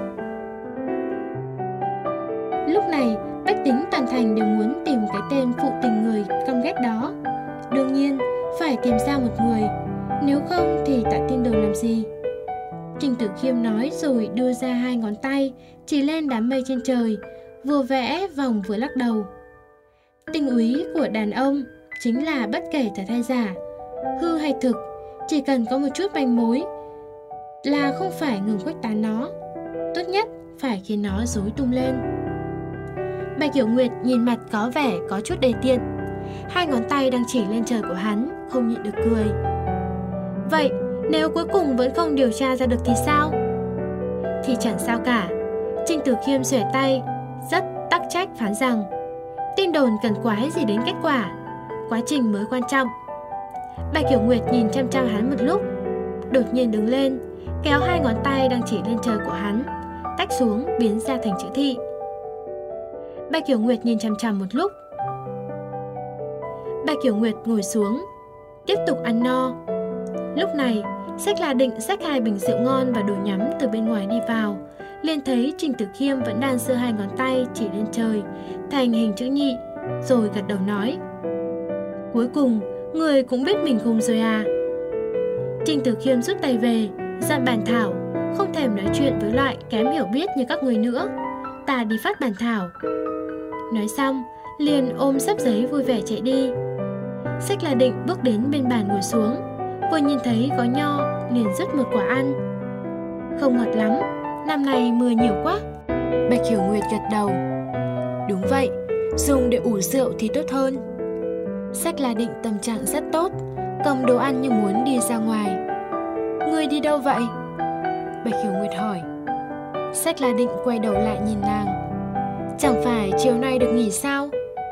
Lúc này, bách tính toàn thành đều muốn tìm cái tên phụ tình người căm ghét đó. Đương nhiên, phải tìm ra một người. Nếu không thì tạ tin đồn làm gì? Trình Tử Khiêm nói rồi đưa ra hai ngón tay chỉ lên đám mây trên trời, vừa vẽ vòng vừa lắc đầu. Tinh úy của đàn ông chính là bất kể thật hay giả, hư hay thực, chỉ cần có một chút manh mối là không phải ngừng khuếch tán nó. Tốt nhất phải khiến nó rối tung lên. Bạch Hiểu Nguyệt nhìn mặt có vẻ có chút đề tiện. Hai ngón tay đang chỉ lên trời của hắn, không nhịn được cười. Vậy nếu cuối cùng vẫn không điều tra ra được thì sao? Thì chẳng sao cả. Trình Tử Khiêm xuề tay, rất tắc trách phán rằng tin đồn cần quái gì đến kết quả, quá trình mới quan trọng. Bạch Hiểu Nguyệt nhìn chăm chăm hắn một lúc, đột nhiên đứng lên, kéo hai ngón tay đang chỉ lên trời của hắn, tách xuống biến ra thành chữ thị. Bạch Hiểu Nguyệt nhìn chăm chăm một lúc. Bạch Hiểu Nguyệt ngồi xuống, tiếp tục ăn no. Lúc này, Sách là định xách hai bình rượu ngon và đồ nhắm từ bên ngoài đi vào, liền thấy Trình Tử Khiêm vẫn đang giơ hai ngón tay chỉ lên trời thành hình chữ nhị, rồi gật đầu nói: Cuối cùng, người cũng biết mình khùng rồi à? Trình Tử Khiêm rút tay về, dặn bản thảo, không thèm nói chuyện với loại kém hiểu biết như các người nữa. Ta đi phát bản thảo. Nói xong, liền ôm xấp giấy vui vẻ chạy đi. Sách là định bước đến bên bàn ngồi xuống, vừa nhìn thấy có nho liền rứt một quả ăn. Không ngọt lắm, năm nay mưa nhiều quá. Bạch Hiểu Nguyệt gật đầu. Đúng vậy, dùng để ủ rượu thì tốt hơn. Sách là định tâm trạng rất tốt, cầm đồ ăn như muốn đi ra ngoài. Người đi đâu vậy? Bạch Hiểu Nguyệt hỏi. Sách là định quay đầu lại nhìn nàng. Chẳng phải chiều nay được nghỉ sao?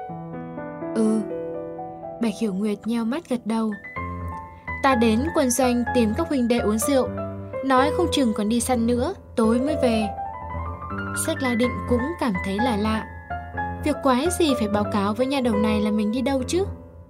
Ừ. Bạch Hiểu Nguyệt nheo mắt gật đầu. Ta đến quân doanh tìm các huynh đệ uống rượu, nói không chừng còn đi săn nữa, tối mới về. Sách La Định cũng cảm thấy là lạ. Việc quái gì phải báo cáo với nhà đầu này là mình đi đâu chứ?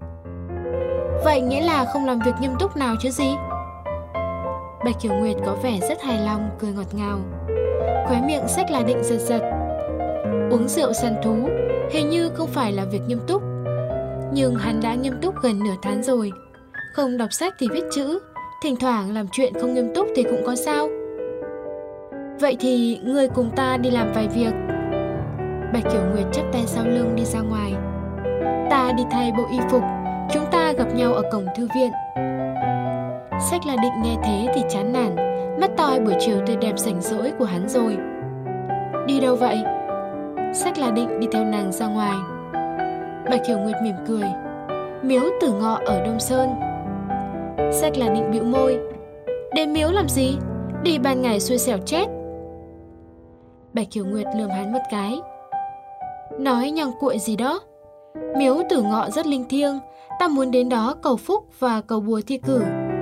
Vậy nghĩa là không làm việc nghiêm túc nào chứ gì? Bạch Hiểu Nguyệt có vẻ rất hài lòng, cười ngọt ngào. Khóe miệng Sách La Định giật giật. Uống rượu săn thú hình như không phải là việc nghiêm túc. Nhưng hắn đã nghiêm túc gần nửa tháng rồi. Không đọc sách thì viết chữ, thỉnh thoảng làm chuyện không nghiêm túc thì cũng có sao. Vậy thì người cùng ta đi làm vài việc. Bạch Hiểu Nguyệt chắp tay sau lưng đi ra ngoài. Ta đi thay bộ y phục, chúng ta gặp nhau ở cổng thư viện. Sách La Định nghe thế thì chán nản, mất toi buổi chiều tươi đẹp rảnh rỗi của hắn rồi. Đi đâu vậy? Sách La Định đi theo nàng ra ngoài. Bạch Hiểu Nguyệt mỉm cười. Miếu Tử Ngọ ở Đông Sơn. Sách La Định bĩu môi. Đến miếu làm gì? Đi ban ngày xui xẻo chết. Bạch Hiểu Nguyệt lườm hắn một cái. Nói nhằng cuội gì đó. Miếu Tử Ngọ rất linh thiêng, ta muốn đến đó cầu phúc và cầu bùa thi cử.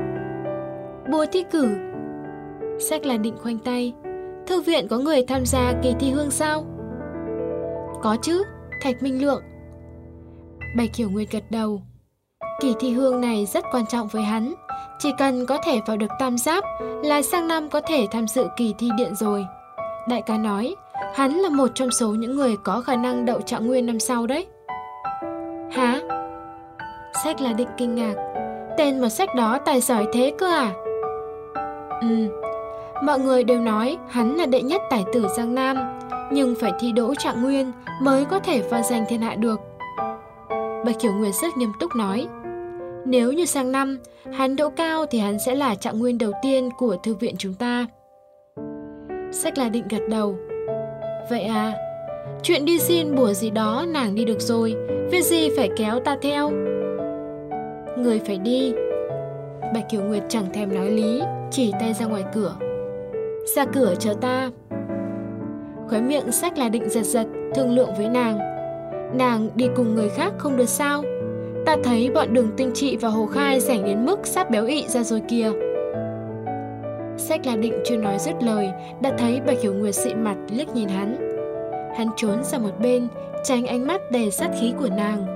Bùa thi cử? Sách La Định khoanh tay. Thư viện có người tham gia kỳ thi hương sao? Có chứ, Thạch Minh Lượng. Bạch Hiểu Nguyệt gật đầu. Kỳ thi hương này rất quan trọng với hắn. Chỉ cần có thể vào được tam giáp là sang năm có thể tham dự kỳ thi điện rồi. Đại ca nói, hắn là một trong số những người có khả năng đậu trạng nguyên năm sau đấy. Hả? Sách là định kinh ngạc. Tên một sách đó tài giỏi thế cơ à? Ừ, mọi người đều nói hắn là đệ nhất tài tử Giang Nam, nhưng phải thi đỗ trạng nguyên mới có thể vào giành thiên hạ được. Bạch Hiểu Nguyệt rất nghiêm túc nói, nếu như sang năm hắn đỗ cao thì hắn sẽ là trạng nguyên đầu tiên của thư viện chúng ta. Sách là định gật đầu. Vậy à, chuyện đi xin bùa gì đó nàng đi được rồi, việc gì phải kéo ta theo? Người phải đi. Bạch Hiểu Nguyệt chẳng thèm nói lý, chỉ tay ra ngoài cửa. Ra cửa chờ ta. Khóe miệng Sách là định giật giật, thương lượng với nàng. Nàng đi cùng người khác không được sao? Ta thấy bọn Đường Tinh Trị và Hồ Khai rảnh đến mức sắp béo ị ra rồi kìa. Sách là định chưa nói dứt lời, đã thấy Bạch Hiểu Nguyệt xị mặt liếc nhìn hắn. Hắn trốn ra một bên, tránh ánh mắt đầy sát khí của nàng.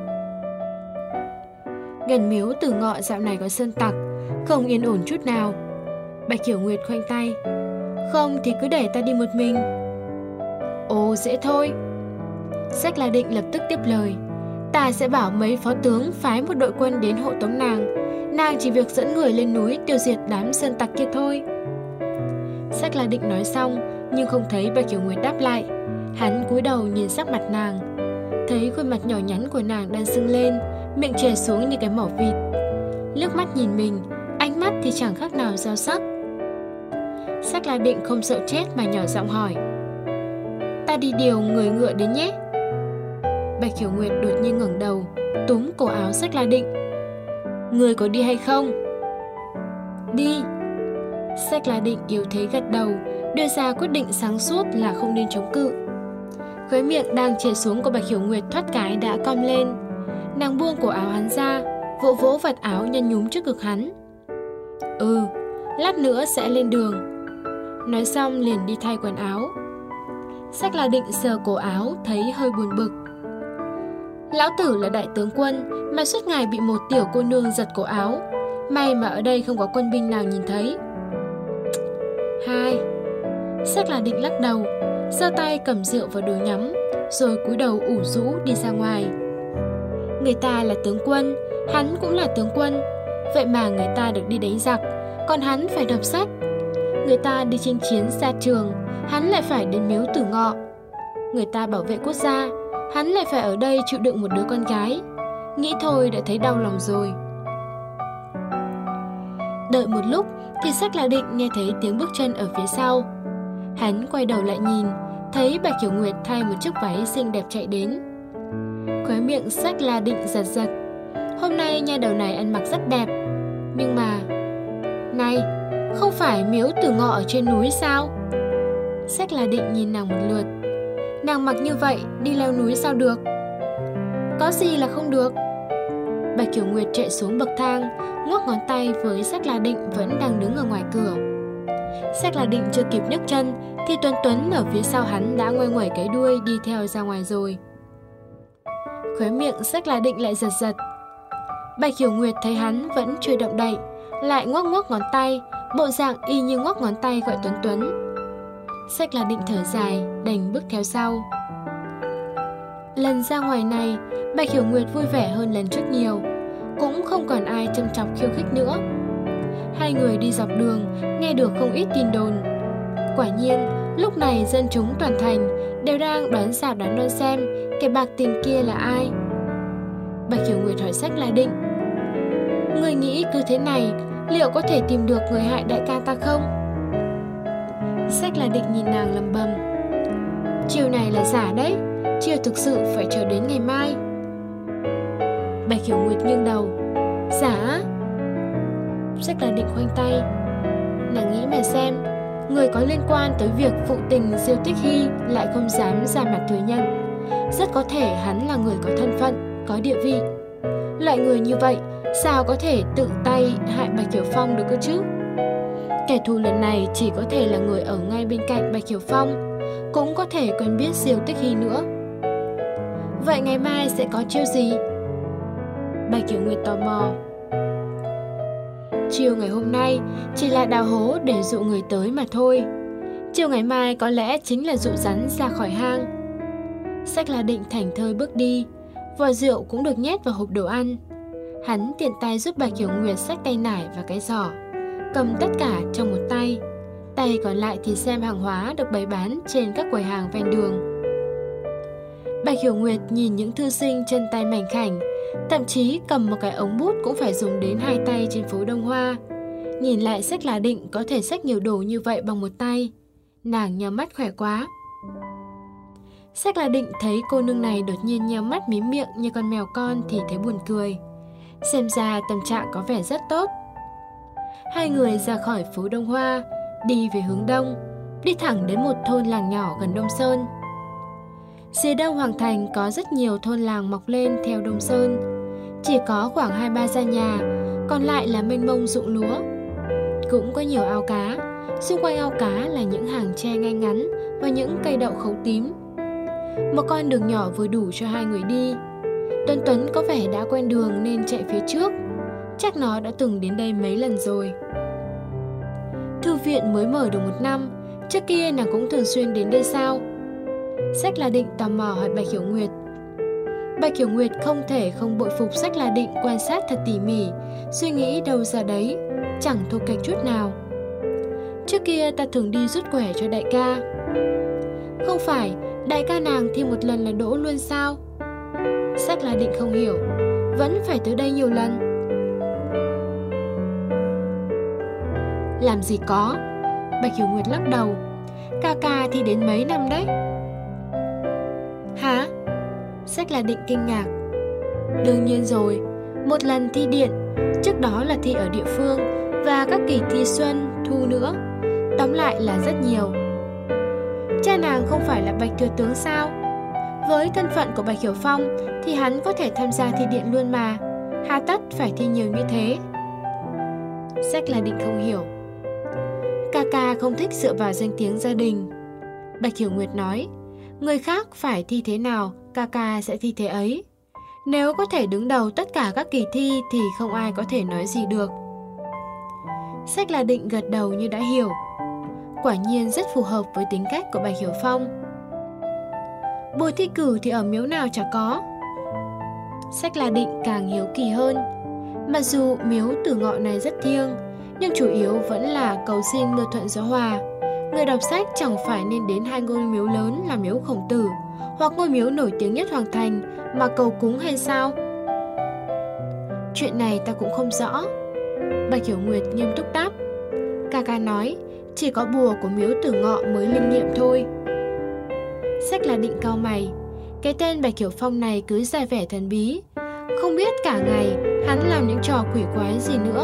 Gần miếu Tử Ngọ dạo này có sơn tặc, không yên ổn chút nào. Bạch Hiểu Nguyệt khoanh tay. Không thì cứ để ta đi một mình. Ồ, dễ thôi. Sách là định lập tức tiếp lời. Ta sẽ bảo mấy phó tướng phái một đội quân đến hộ tống nàng. Nàng chỉ việc dẫn người lên núi tiêu diệt đám sơn tặc kia thôi. Sách là định nói xong, nhưng không thấy Bạch Hiểu Nguyệt đáp lại. Hắn cúi đầu nhìn sắc mặt nàng, thấy khuôn mặt nhỏ nhắn của nàng đang sưng lên, miệng chảy xuống như cái mỏ vịt. Liếc mắt nhìn mình, ánh mắt thì chẳng khác nào dao sắc. Sách là định không sợ chết mà nhỏ giọng hỏi, ta đi điều người ngựa đến nhé. Bạch Hiểu Nguyệt đột nhiên ngẩng đầu, túm cổ áo Sách là định. Người có đi hay không? Đi. Sách là định yếu thế gật đầu, đưa ra quyết định sáng suốt là không nên chống cự. Khóe miệng đang chảy xuống của Bạch Hiểu Nguyệt thoát cái đã cong lên. Nàng buông cổ áo hắn ra, vỗ vỗ vạt áo nhăn nhúm trước ngực hắn. Ừ, lát nữa sẽ lên đường. Nói xong liền đi thay quần áo. Sách là định sờ cổ áo thấy hơi buồn bực. Lão tử là đại tướng quân mà suốt ngày bị một tiểu cô nương giật cổ áo. May mà ở đây không có quân binh nào nhìn thấy. Hai. Sách là định lắc đầu, giơ tay cầm rượu vào đồ nhắm, rồi cúi đầu ủ rũ đi ra ngoài. Người ta là tướng quân, hắn cũng là tướng quân. Vậy mà người ta được đi đánh giặc, còn hắn phải đọc sách. Người ta đi chinh chiến xa trường, hắn lại phải đến miếu Tử Ngọ. Người ta bảo vệ quốc gia, hắn lại phải ở đây chịu đựng một đứa con gái. Nghĩ thôi đã thấy đau lòng rồi. Đợi một lúc thì Sách là định nghe thấy tiếng bước chân ở phía sau. Hắn quay đầu lại nhìn, thấy Bạch Hiểu Nguyệt thay một chiếc váy xinh đẹp chạy đến. Khóe miệng Sách là định giật giật. Hôm nay nha đầu này ăn mặc rất đẹp. Nhưng mà... Này, không phải miếu Tử Ngọ ở trên núi sao? Sách là định nhìn nàng một lượt. Nàng mặc như vậy đi leo núi sao được? Có gì là không được? Bạch Hiểu Nguyệt chạy xuống bậc thang, ngoắc ngón tay với Sách là định vẫn đang đứng ở ngoài cửa. Sách là định chưa kịp nhấc chân thì Tuấn Tuấn ở phía sau hắn đã ngoe ngoẩy cái đuôi đi theo ra ngoài rồi. Khóe miệng Sách là định lại giật giật. Bạch Hiểu Nguyệt thấy hắn vẫn chưa động đậy, lại ngoắc ngoắc ngón tay, bộ dạng y như ngoắc ngón tay gọi Tuấn Tuấn. Sách là định thở dài, đành bước theo sau. Lần ra ngoài này, Bạch Hiểu Nguyệt vui vẻ hơn lần trước nhiều, cũng không còn ai châm chọc khiêu khích nữa. Hai người đi dọc đường, nghe được không ít tin đồn. Quả nhiên, lúc này dân chúng toàn thành đều đang đoán xảo đoán đoán xem kẻ bạc tình kia là ai. Bạch Hiểu Nguyệt hỏi Sách là định, người nghĩ cứ thế này, liệu có thể tìm được người hại đại ca ta không? Sách là định nhìn nàng lầm bầm. Chiều này là giả đấy, chiều thực sự phải chờ đến ngày mai. Bạch Hiểu Nguyệt nghiêng đầu. Giả? Sách là định khoanh tay. Nàng nghĩ mà xem, người có liên quan tới việc phụ tình Diêu Tích Hy lại không dám ra mặt thừa nhận. Rất có thể hắn là người có thân phận, có địa vị. Loại người như vậy sao có thể tự tay hại Bạch Hiểu Phong được cơ chứ? Kẻ thù lần này chỉ có thể là người ở ngay bên cạnh Bạch Hiểu Phong, cũng có thể quen biết Diêu Tích Hy nữa. Vậy ngày mai sẽ có chiêu gì? Bạch Hiểu Nguyệt tò mò. Chiều ngày hôm nay chỉ là đào hố để dụ người tới mà thôi. Chiều ngày mai có lẽ chính là dụ rắn ra khỏi hang. Sách La Định thảnh thơi bước đi, vò rượu cũng được nhét vào hộp đồ ăn. Hắn tiện tay giúp Bạch Hiểu Nguyệt xách tay nải và cái giỏ, cầm tất cả trong một tay. Tay còn lại thì xem hàng hóa được bày bán trên các quầy hàng ven đường. Bạch Hiểu Nguyệt nhìn những thư sinh chân tay mảnh khảnh, thậm chí cầm một cái ống bút cũng phải dùng đến hai tay trên phố Đông Hoa. Nhìn lại Sách La Định có thể xách nhiều đồ như vậy bằng một tay, nàng nhắm mắt khỏe quá. Sách La Định thấy cô nương này đột nhiên nhắm mắt mím miệng như con mèo con thì thấy buồn cười. Xem ra tâm trạng có vẻ rất tốt. Hai người ra khỏi phố Đông Hoa, đi về hướng đông, đi thẳng đến một thôn làng nhỏ gần Đông Sơn. Dưới Đông Hoàng Thành có rất nhiều thôn làng mọc lên theo Đông Sơn. Chỉ có khoảng hai ba gia nhà, còn lại là mênh mông ruộng lúa. Cũng có nhiều ao cá, xung quanh ao cá là những hàng tre ngay ngắn và những cây đậu khấu tím. Một con đường nhỏ vừa đủ cho hai người đi. Tuấn Tuấn có vẻ đã quen đường nên chạy phía trước. Chắc nó đã từng đến đây mấy lần rồi. Thư viện mới mở được một năm, trước kia nàng cũng thường xuyên đến đây sao? Sách La Định tò mò hỏi Bạch Hiểu Nguyệt. Bạch Hiểu Nguyệt không thể không bội phục Sách La Định quan sát thật tỉ mỉ, suy nghĩ đâu ra đấy, chẳng thô kệch chút nào. Trước kia ta thường đi rút quẻ cho đại ca. Không phải, đại ca nàng thi một lần là đỗ luôn sao? Sách La Định không hiểu, vẫn phải tới đây nhiều lần. Làm gì có, Bạch Hiểu Nguyệt lắc đầu. Ca ca thì đến mấy năm đấy. Hả? Sách La Định kinh ngạc. Đương nhiên rồi, một lần thi điện, trước đó là thi ở địa phương và các kỳ thi xuân, thu nữa. Tóm lại là rất nhiều. Cha nàng không phải là Bạch thừa tướng sao? Với thân phận của Bạch Hiểu Phong thì hắn có thể tham gia thi điện luôn mà, hà tất phải thi nhiều như thế? Sách La Định không hiểu. Ca ca không thích dựa vào danh tiếng gia đình. Bạch Hiểu Nguyệt nói, người khác phải thi thế nào, ca ca sẽ thi thế ấy. Nếu có thể đứng đầu tất cả các kỳ thi thì không ai có thể nói gì được. Sách La Định gật đầu như đã hiểu. Quả nhiên rất phù hợp với tính cách của Bạch Hiểu Phong. Buổi thi cử thì ở miếu nào chả có. Sách La Định càng hiếu kỳ hơn. Mặc dù miếu Tử Ngọ này rất thiêng, nhưng chủ yếu vẫn là cầu xin mưa thuận gió hòa. Người đọc sách chẳng phải nên đến hai ngôi miếu lớn là miếu Khổng Tử hoặc ngôi miếu nổi tiếng nhất Hoàng Thành mà cầu cúng hay sao? Chuyện này ta cũng không rõ. Bạch Hiểu Nguyệt nghiêm túc đáp. Ca ca nói, chỉ có bùa của miếu Tử Ngọ mới linh nghiệm thôi. Sách La Định cau mày. Cái tên Bạch Hiểu Phong này cứ ra vẻ thần bí, không biết cả ngày hắn làm những trò quỷ quái gì nữa.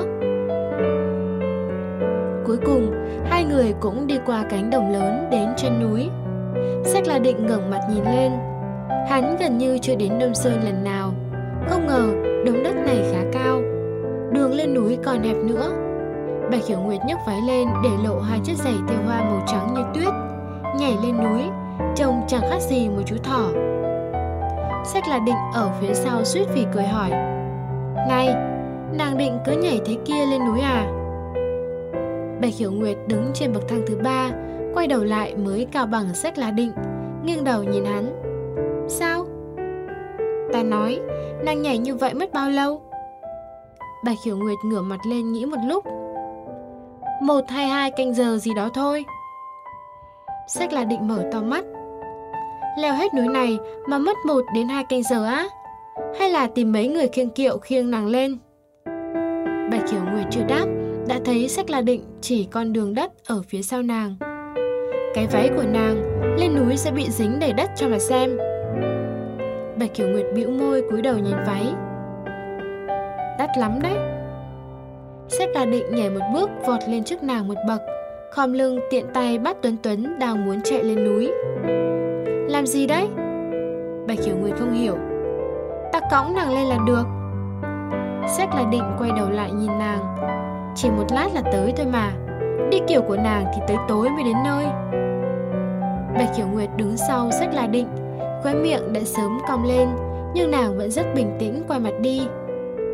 Cuối cùng, hai người cũng đi qua cánh đồng lớn đến chân núi. Sách La Định ngẩng mặt nhìn lên. Hắn gần như chưa đến Đông Sơn lần nào. Không ngờ đống đất này khá cao, đường lên núi còn hẹp nữa. Bạch Hiểu Nguyệt nhấc váy lên để lộ hai chiếc giày thêu hoa màu trắng như tuyết, nhảy lên núi, trông chẳng khác gì một chú thỏ. Sách La Định ở phía sau suýt vì cười hỏi, này, nàng định cứ nhảy thế kia lên núi à? Bạch Hiểu Nguyệt đứng trên bậc thang thứ ba, quay đầu lại mới cao bằng Sách La Định, nghiêng đầu nhìn hắn. Sao? Ta nói, nàng nhảy như vậy mất bao lâu? Bạch Hiểu Nguyệt ngửa mặt lên nghĩ một lúc. Một hay hai canh giờ gì đó thôi. Sách La Định mở to mắt. Leo hết núi này mà mất một đến hai canh giờ á? Hay là tìm mấy người khiêng kiệu khiêng nàng lên? Bạch Hiểu Nguyệt chưa đáp, đã thấy Sách La Định chỉ con đường đất ở phía sau nàng. Cái váy của nàng lên núi sẽ bị dính đầy đất cho mà xem. Bạch Hiểu Nguyệt bĩu môi cúi đầu nhìn váy. Đắt lắm đấy. Sách La Định nhảy một bước vọt lên trước nàng một bậc, khom lưng tiện tay bắt Tuấn Tuấn đang muốn chạy lên núi. Làm gì đấy? Bạch Hiểu Nguyệt không hiểu. Ta cõng nàng lên là được. Sách La Định quay đầu lại nhìn nàng. Chỉ một lát là tới thôi mà. Đi kiểu của nàng thì tới tối mới đến nơi. Bạch Hiểu Nguyệt đứng sau Sách La Định, khóe miệng đã sớm cong lên, nhưng nàng vẫn rất bình tĩnh quay mặt đi.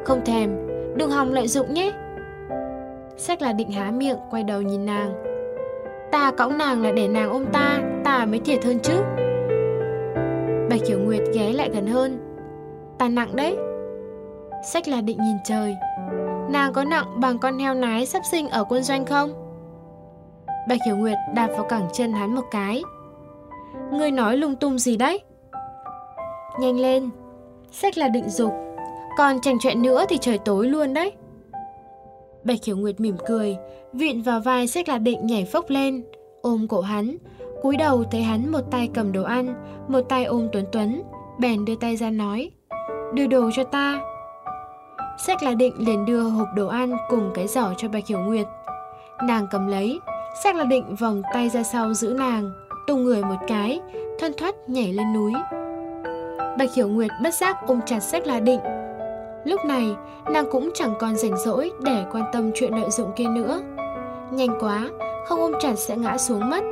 Không thèm, đừng hòng lợi dụng nhé. Sách là định há miệng, quay đầu nhìn nàng. Ta cõng nàng là để nàng ôm ta, ta mới thiệt hơn chứ. Bạch Hiểu Nguyệt ghé lại gần hơn. Ta nặng đấy. Sách là định nhìn trời. Nàng có nặng bằng con heo nái sắp sinh ở quân doanh không? Bạch Hiểu Nguyệt đạp vào cẳng chân hắn một cái. Ngươi nói lung tung gì đấy? Nhanh lên. Sách là định dục. Còn chành chọe nữa thì trời tối luôn đấy. Bạch Hiểu Nguyệt mỉm cười, vịn vào vai Sách là định nhảy phốc lên, ôm cổ hắn. Cúi đầu thấy hắn một tay cầm đồ ăn, một tay ôm Tuấn Tuấn, bèn đưa tay ra nói: đưa đồ cho ta. Sách là định liền đưa hộp đồ ăn cùng cái giỏ cho Bạch Hiểu Nguyệt. Nàng cầm lấy, Sách là định vòng tay ra sau giữ nàng, tung người một cái, thoăn thoắt nhảy lên núi. Bạch Hiểu Nguyệt bất giác ôm chặt Sách là định. Lúc này, nàng cũng chẳng còn rảnh rỗi để quan tâm chuyện lợi dụng kia nữa. Nhanh quá, không ôm chặt sẽ ngã xuống mất.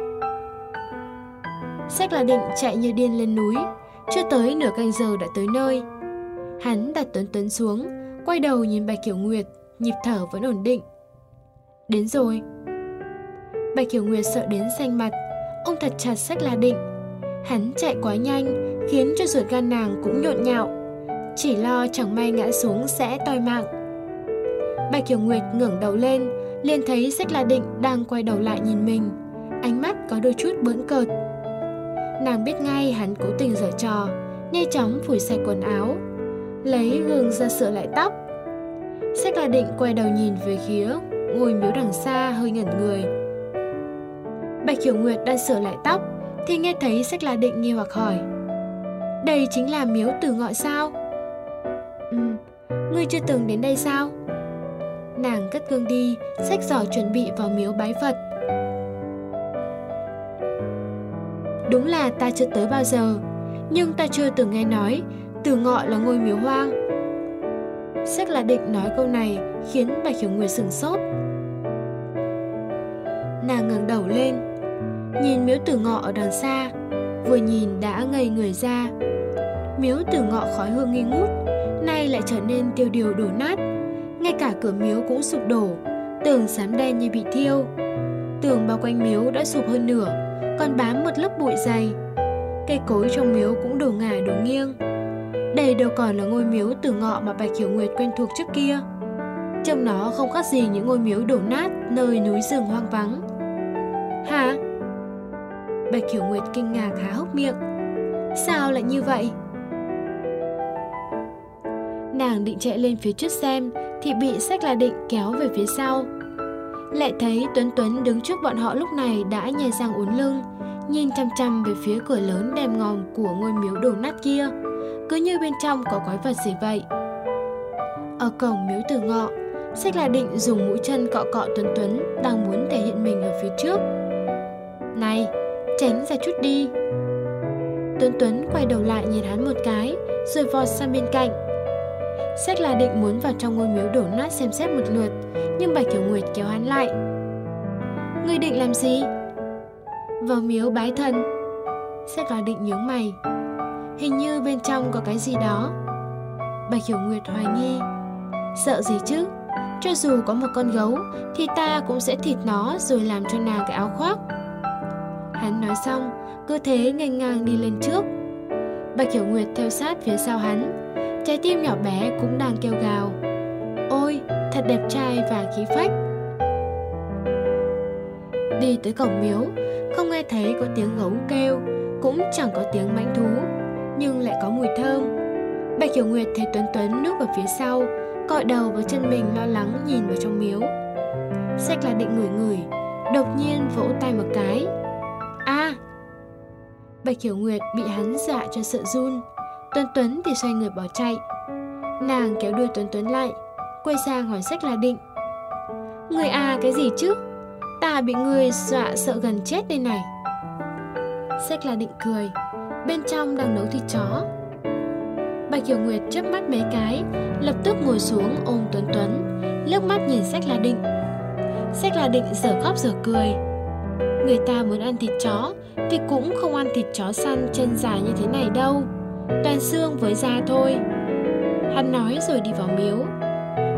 Sách là định chạy như điên lên núi, chưa tới nửa canh giờ đã tới nơi. Hắn đặt Tuấn Tuấn xuống, quay đầu nhìn Bạch Hiểu Nguyệt, nhịp thở vẫn ổn định. Đến rồi. Bạch Hiểu Nguyệt sợ đến xanh mặt, ôm thật chặt Sách là định. Hắn chạy quá nhanh, khiến cho ruột gan nàng cũng nhộn nhạo, chỉ lo chẳng may ngã xuống sẽ toi mạng. Bạch Hiểu Nguyệt ngẩng đầu lên, liền thấy Sách là định đang quay đầu lại nhìn mình, ánh mắt có đôi chút bỡn cợt. Nàng biết ngay hắn cố tình giở trò, nhanh chóng phủi sạch quần áo, lấy gương ra sửa lại tóc. Sách là định quay đầu nhìn về phía ngôi miếu đằng xa, hơi ngẩn người. Bạch Hiểu Nguyệt đang sửa lại tóc thì nghe thấy Sách là định nghi hoặc hỏi: đây chính là miếu Tử Ngọ sao? Ừ, ngươi chưa từng đến đây sao? Nàng cất gương đi, xách giỏ chuẩn bị vào miếu bái Phật. Đúng là ta chưa tới bao giờ, nhưng ta chưa từng nghe nói Tử Ngọ là ngôi miếu hoang. Sách là định nói câu này khiến Bạch Hiểu Nguyệt sửng sốt. Nàng ngẩng đầu lên, nhìn miếu Tử Ngọ ở đằng xa, vừa nhìn đã ngây người ra. Miếu Tử Ngọ khói hương nghi ngút, nay lại trở nên tiêu điều đổ nát. Ngay cả cửa miếu cũng sụp đổ, tường xám đen như bị thiêu. Tường bao quanh miếu đã sụp hơn nửa, còn bám một lớp bụi dày. Cây cối trong miếu cũng đổ ngả đổ nghiêng. Đây đâu còn là ngôi miếu Tử Ngọ mà Bạch Hiểu Nguyệt quen thuộc trước kia. Trông nó không khác gì những ngôi miếu đổ nát nơi núi rừng hoang vắng. Hả? Bạch Hiểu Nguyệt kinh ngạc há hốc miệng. Sao lại như vậy? Nàng định chạy lên phía trước xem thì bị Sách là định kéo về phía sau. Lại thấy Tuấn Tuấn đứng trước bọn họ lúc này đã nhè răng uốn lưng, nhìn chăm chăm về phía cửa lớn đèm ngòm của ngôi miếu đổ nát kia, cứ như bên trong có quái vật gì vậy. Ở cổng miếu Tử Ngọ, Sách là định dùng mũi chân cọ cọ Tuấn Tuấn đang muốn thể hiện mình ở phía trước. Này, tránh ra chút đi. Tuấn Tuấn quay đầu lại nhìn hắn một cái, rồi vọt sang bên cạnh. Sách là định muốn vào trong ngôi miếu đổ nát xem xét một lượt, nhưng Bạch Hiểu Nguyệt kéo hắn lại. Ngươi định làm gì? Vào miếu bái thần. Sách là định nhướng mày. Hình như bên trong có cái gì đó. Bạch Hiểu Nguyệt hoài nghi. Sợ gì chứ? Cho dù có một con gấu thì ta cũng sẽ thịt nó rồi làm cho nàng cái áo khoác. Hắn nói xong, cứ thế nghênh ngang đi lên trước. Bạch Hiểu Nguyệt theo sát phía sau hắn. Trái tim nhỏ bé cũng đang kêu gào. Ôi, thật đẹp trai và khí phách. Đi tới cổng miếu, không nghe thấy có tiếng gấu kêu, cũng chẳng có tiếng mãnh thú, nhưng lại có mùi thơm. Bạch Hiểu Nguyệt thấy Tuấn Tuấn núp ở phía sau, cọi đầu với chân mình lo lắng nhìn vào trong miếu. Sách là định ngửi ngửi, đột nhiên vỗ tay một cái. À! Bạch Hiểu Nguyệt bị hắn dọa cho sợ run. Tuấn Tuấn thì xoay người bỏ chạy. Nàng kéo đuôi Tuấn Tuấn lại, quay sang hỏi Sách là định. Người à cái gì chứ? Ta bị người dọa sợ gần chết đây này. Sách là định cười. Bên trong đang nấu thịt chó. Bạch Hiểu Nguyệt chớp mắt mấy cái, lập tức ngồi xuống ôm Tuấn Tuấn, liếc mắt nhìn Sách là định. Sách là định dở khóc dở cười. Người ta muốn ăn thịt chó thì cũng không ăn thịt chó săn chân dài như thế này đâu, toàn xương với da thôi. Hắn nói rồi đi vào miếu.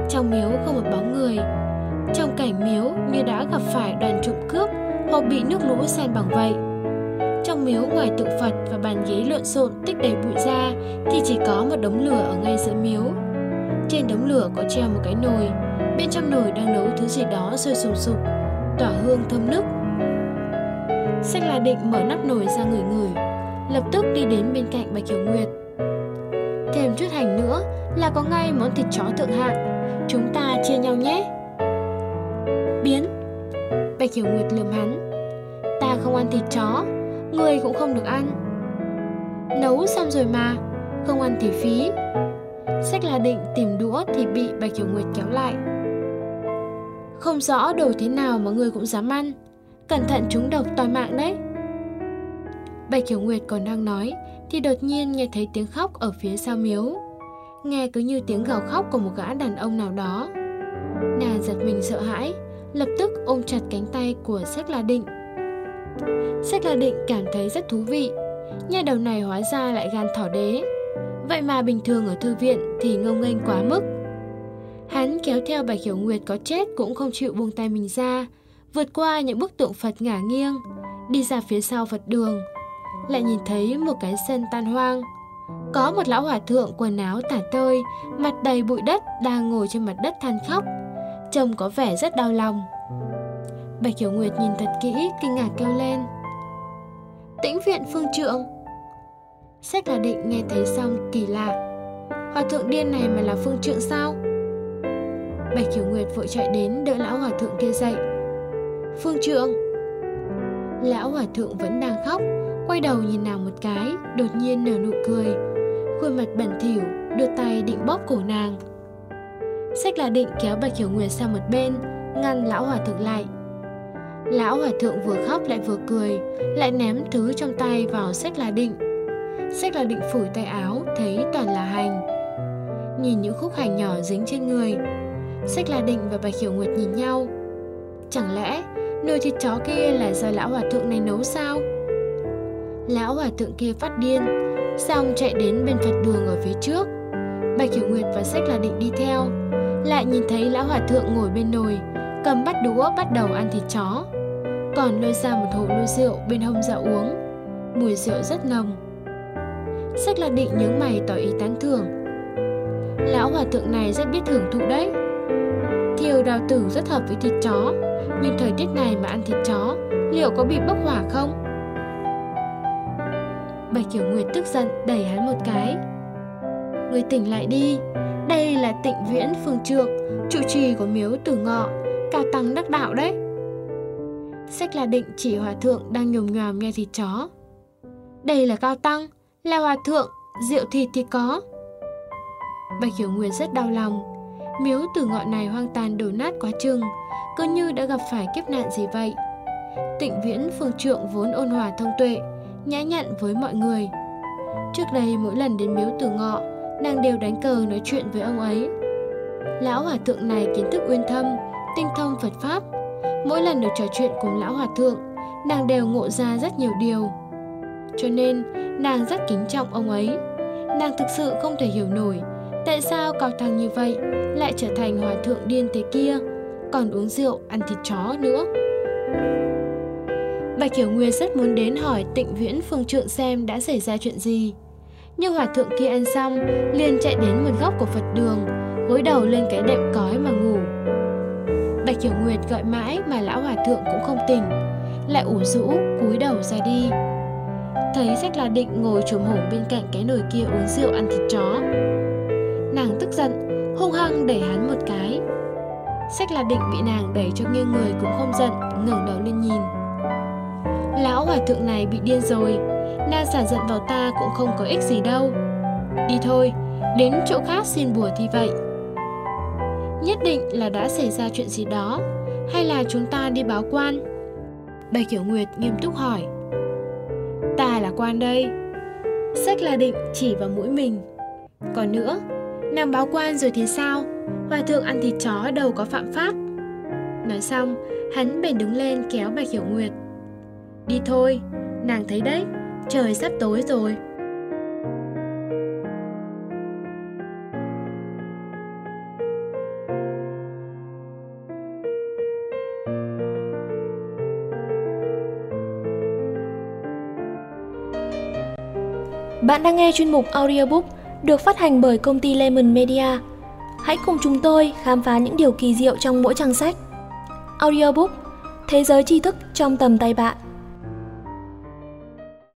Trong miếu không một bóng người. Trong cảnh miếu như đã gặp phải đoàn trộm cướp hoặc bị nước lũ san bằng vậy. Trong miếu ngoài tượng Phật và bàn ghế lộn xộn tích đầy bụi ra thì chỉ có một đống lửa ở ngay giữa miếu. Trên đống lửa có treo một cái nồi, bên trong nồi đang nấu thứ gì đó sôi sùng sục, tỏa hương thơm nức. Sách La Định mở nắp nồi ra ngửi ngửi, lập tức đi đến bên cạnh Bạch Hiểu Nguyệt. Thêm chút hành nữa là có ngay món thịt chó thượng hạng, chúng ta chia nhau nhé. Biến! Bạch Hiểu Nguyệt lườm hắn. Ta không ăn thịt chó, người cũng không được ăn. Nấu xong rồi mà, không ăn thì phí. Sách La Định tìm đũa thì bị Bạch Hiểu Nguyệt kéo lại. Không rõ đồ thế nào mà người cũng dám ăn, cẩn thận trúng độc toi mạng đấy. Bạch Hiểu Nguyệt còn đang nói thì đột nhiên nghe thấy tiếng khóc ở phía sau miếu. Nghe cứ như tiếng gào khóc của một gã đàn ông nào đó. Nàng giật mình sợ hãi, lập tức ôm chặt cánh tay của Sách La Định. Sách La Định cảm thấy rất thú vị. Nha đầu này hóa ra lại gan thỏ đế. Vậy mà bình thường ở thư viện thì ngông nghênh quá mức. Hắn kéo theo Bạch Hiểu Nguyệt có chết cũng không chịu buông tay mình ra, vượt qua những bức tượng Phật ngả nghiêng, đi ra phía sau Phật đường. Lại nhìn thấy một cái sân tan hoang. Có một lão hòa thượng quần áo tả tơi, mặt đầy bụi đất đang ngồi trên mặt đất than khóc, trông có vẻ rất đau lòng. Bạch Hiểu Nguyệt nhìn thật kỹ, kinh ngạc kêu lên. Tĩnh viện Phương Trượng. Sách La Định nghe thấy xong kỳ lạ. Hòa thượng điên này mà là Phương Trượng sao? Bạch Hiểu Nguyệt vội chạy đến đỡ lão hòa thượng kia dậy. Phương Trượng. Lão hòa thượng vẫn đang khóc, quay đầu nhìn nàng một cái, đột nhiên nở nụ cười, khuôn mặt bẩn thỉu, đưa tay định bóp cổ nàng. Sách La Định kéo Bạch Hiểu Nguyệt sang một bên, ngăn lão hòa thượng lại. Lão hòa thượng vừa khóc lại vừa cười, lại ném thứ trong tay vào Sách La Định. Sách La Định phủi tay áo, thấy toàn là hành. Nhìn những khúc hành nhỏ dính trên người, Sách La Định và Bạch Hiểu Nguyệt nhìn nhau. Chẳng lẽ nồi thịt chó kia là do lão hòa thượng này nấu sao? Lão hòa thượng kia phát điên, xong chạy đến bên Phật đường ở phía trước. Bạch Hiểu Nguyệt và Sách La Định đi theo, lại nhìn thấy lão hòa thượng ngồi bên nồi, cầm bát đũa bắt đầu ăn thịt chó, còn lôi ra một hồ lô rượu bên hông ra uống. Mùi rượu rất nồng. Sách La Định nhướng mày tỏ ý tán thưởng. Lão hòa thượng này rất biết hưởng thụ đấy. Thiêu đào tử rất hợp với thịt chó, nhưng thời tiết này mà ăn thịt chó liệu có bị bốc hỏa không? Bạch Hiểu Nguyệt tức giận đẩy hắn một cái. Người tỉnh lại đi, đây là Tịnh Viễn Phương Trượng, trụ trì của miếu Tử Ngọ, cao tăng đắc đạo đấy. Sách La Định chỉ hòa thượng đang nhồm nhòm nghe thịt chó. Đây là cao tăng, là hòa thượng, rượu thịt thì có. Bạch Hiểu Nguyệt rất đau lòng. Miếu Tử Ngọ này hoang tàn đổ nát quá chừng, cứ như đã gặp phải kiếp nạn gì vậy. Tịnh Viễn Phương Trượng vốn ôn hòa thông tuệ, nhã nhặn với mọi người. Trước đây mỗi lần đến miếu Tử Ngọ, nàng đều đánh cờ nói chuyện với ông ấy. Lão hòa thượng này kiến thức uyên thâm, tinh thông Phật pháp. Mỗi lần được trò chuyện cùng lão hòa thượng, nàng đều ngộ ra rất nhiều điều. Cho nên nàng rất kính trọng ông ấy. Nàng thực sự không thể hiểu nổi tại sao cao tăng như vậy lại trở thành hòa thượng điên thế kia, còn uống rượu ăn thịt chó nữa. Bạch Hiểu Nguyệt rất muốn đến hỏi Tịnh Viễn Phương Trượng xem đã xảy ra chuyện gì. Nhưng hòa thượng kia ăn xong liền chạy đến một góc của Phật đường, gối đầu lên cái đệm cói mà ngủ. Bạch Hiểu Nguyệt gọi mãi mà lão hòa thượng cũng không tỉnh, lại ủ rũ cúi đầu ra đi. Thấy Sách La Định ngồi chồm hổm bên cạnh cái nồi kia uống rượu ăn thịt chó, nàng tức giận hung hăng đẩy hắn một cái. Sách La Định bị nàng đẩy cho nghiêng người cũng không giận, ngẩng đầu lên nhìn. Lão hòa thượng này bị điên rồi, nàng xả giận vào ta cũng không có ích gì đâu. Đi thôi, đến chỗ khác xin bùa thì vậy. Nhất định là đã xảy ra chuyện gì đó, hay là chúng ta đi báo quan? Bạch Hiểu Nguyệt nghiêm túc hỏi. Ta là quan đây. Sách La Định chỉ vào mũi mình. Còn nữa, nàng báo quan rồi thì sao? Hòa thượng ăn thịt chó đâu có phạm pháp. Nói xong, hắn bèn đứng lên kéo Bạch Hiểu Nguyệt. Đi thôi, nàng thấy đấy, trời sắp tối rồi.
Bạn đang nghe chuyên mục audiobook được phát hành bởi công ty Lemon Media. Hãy cùng chúng tôi khám phá những điều kỳ diệu trong mỗi trang sách. Audiobook, thế giới tri thức trong tầm tay bạn.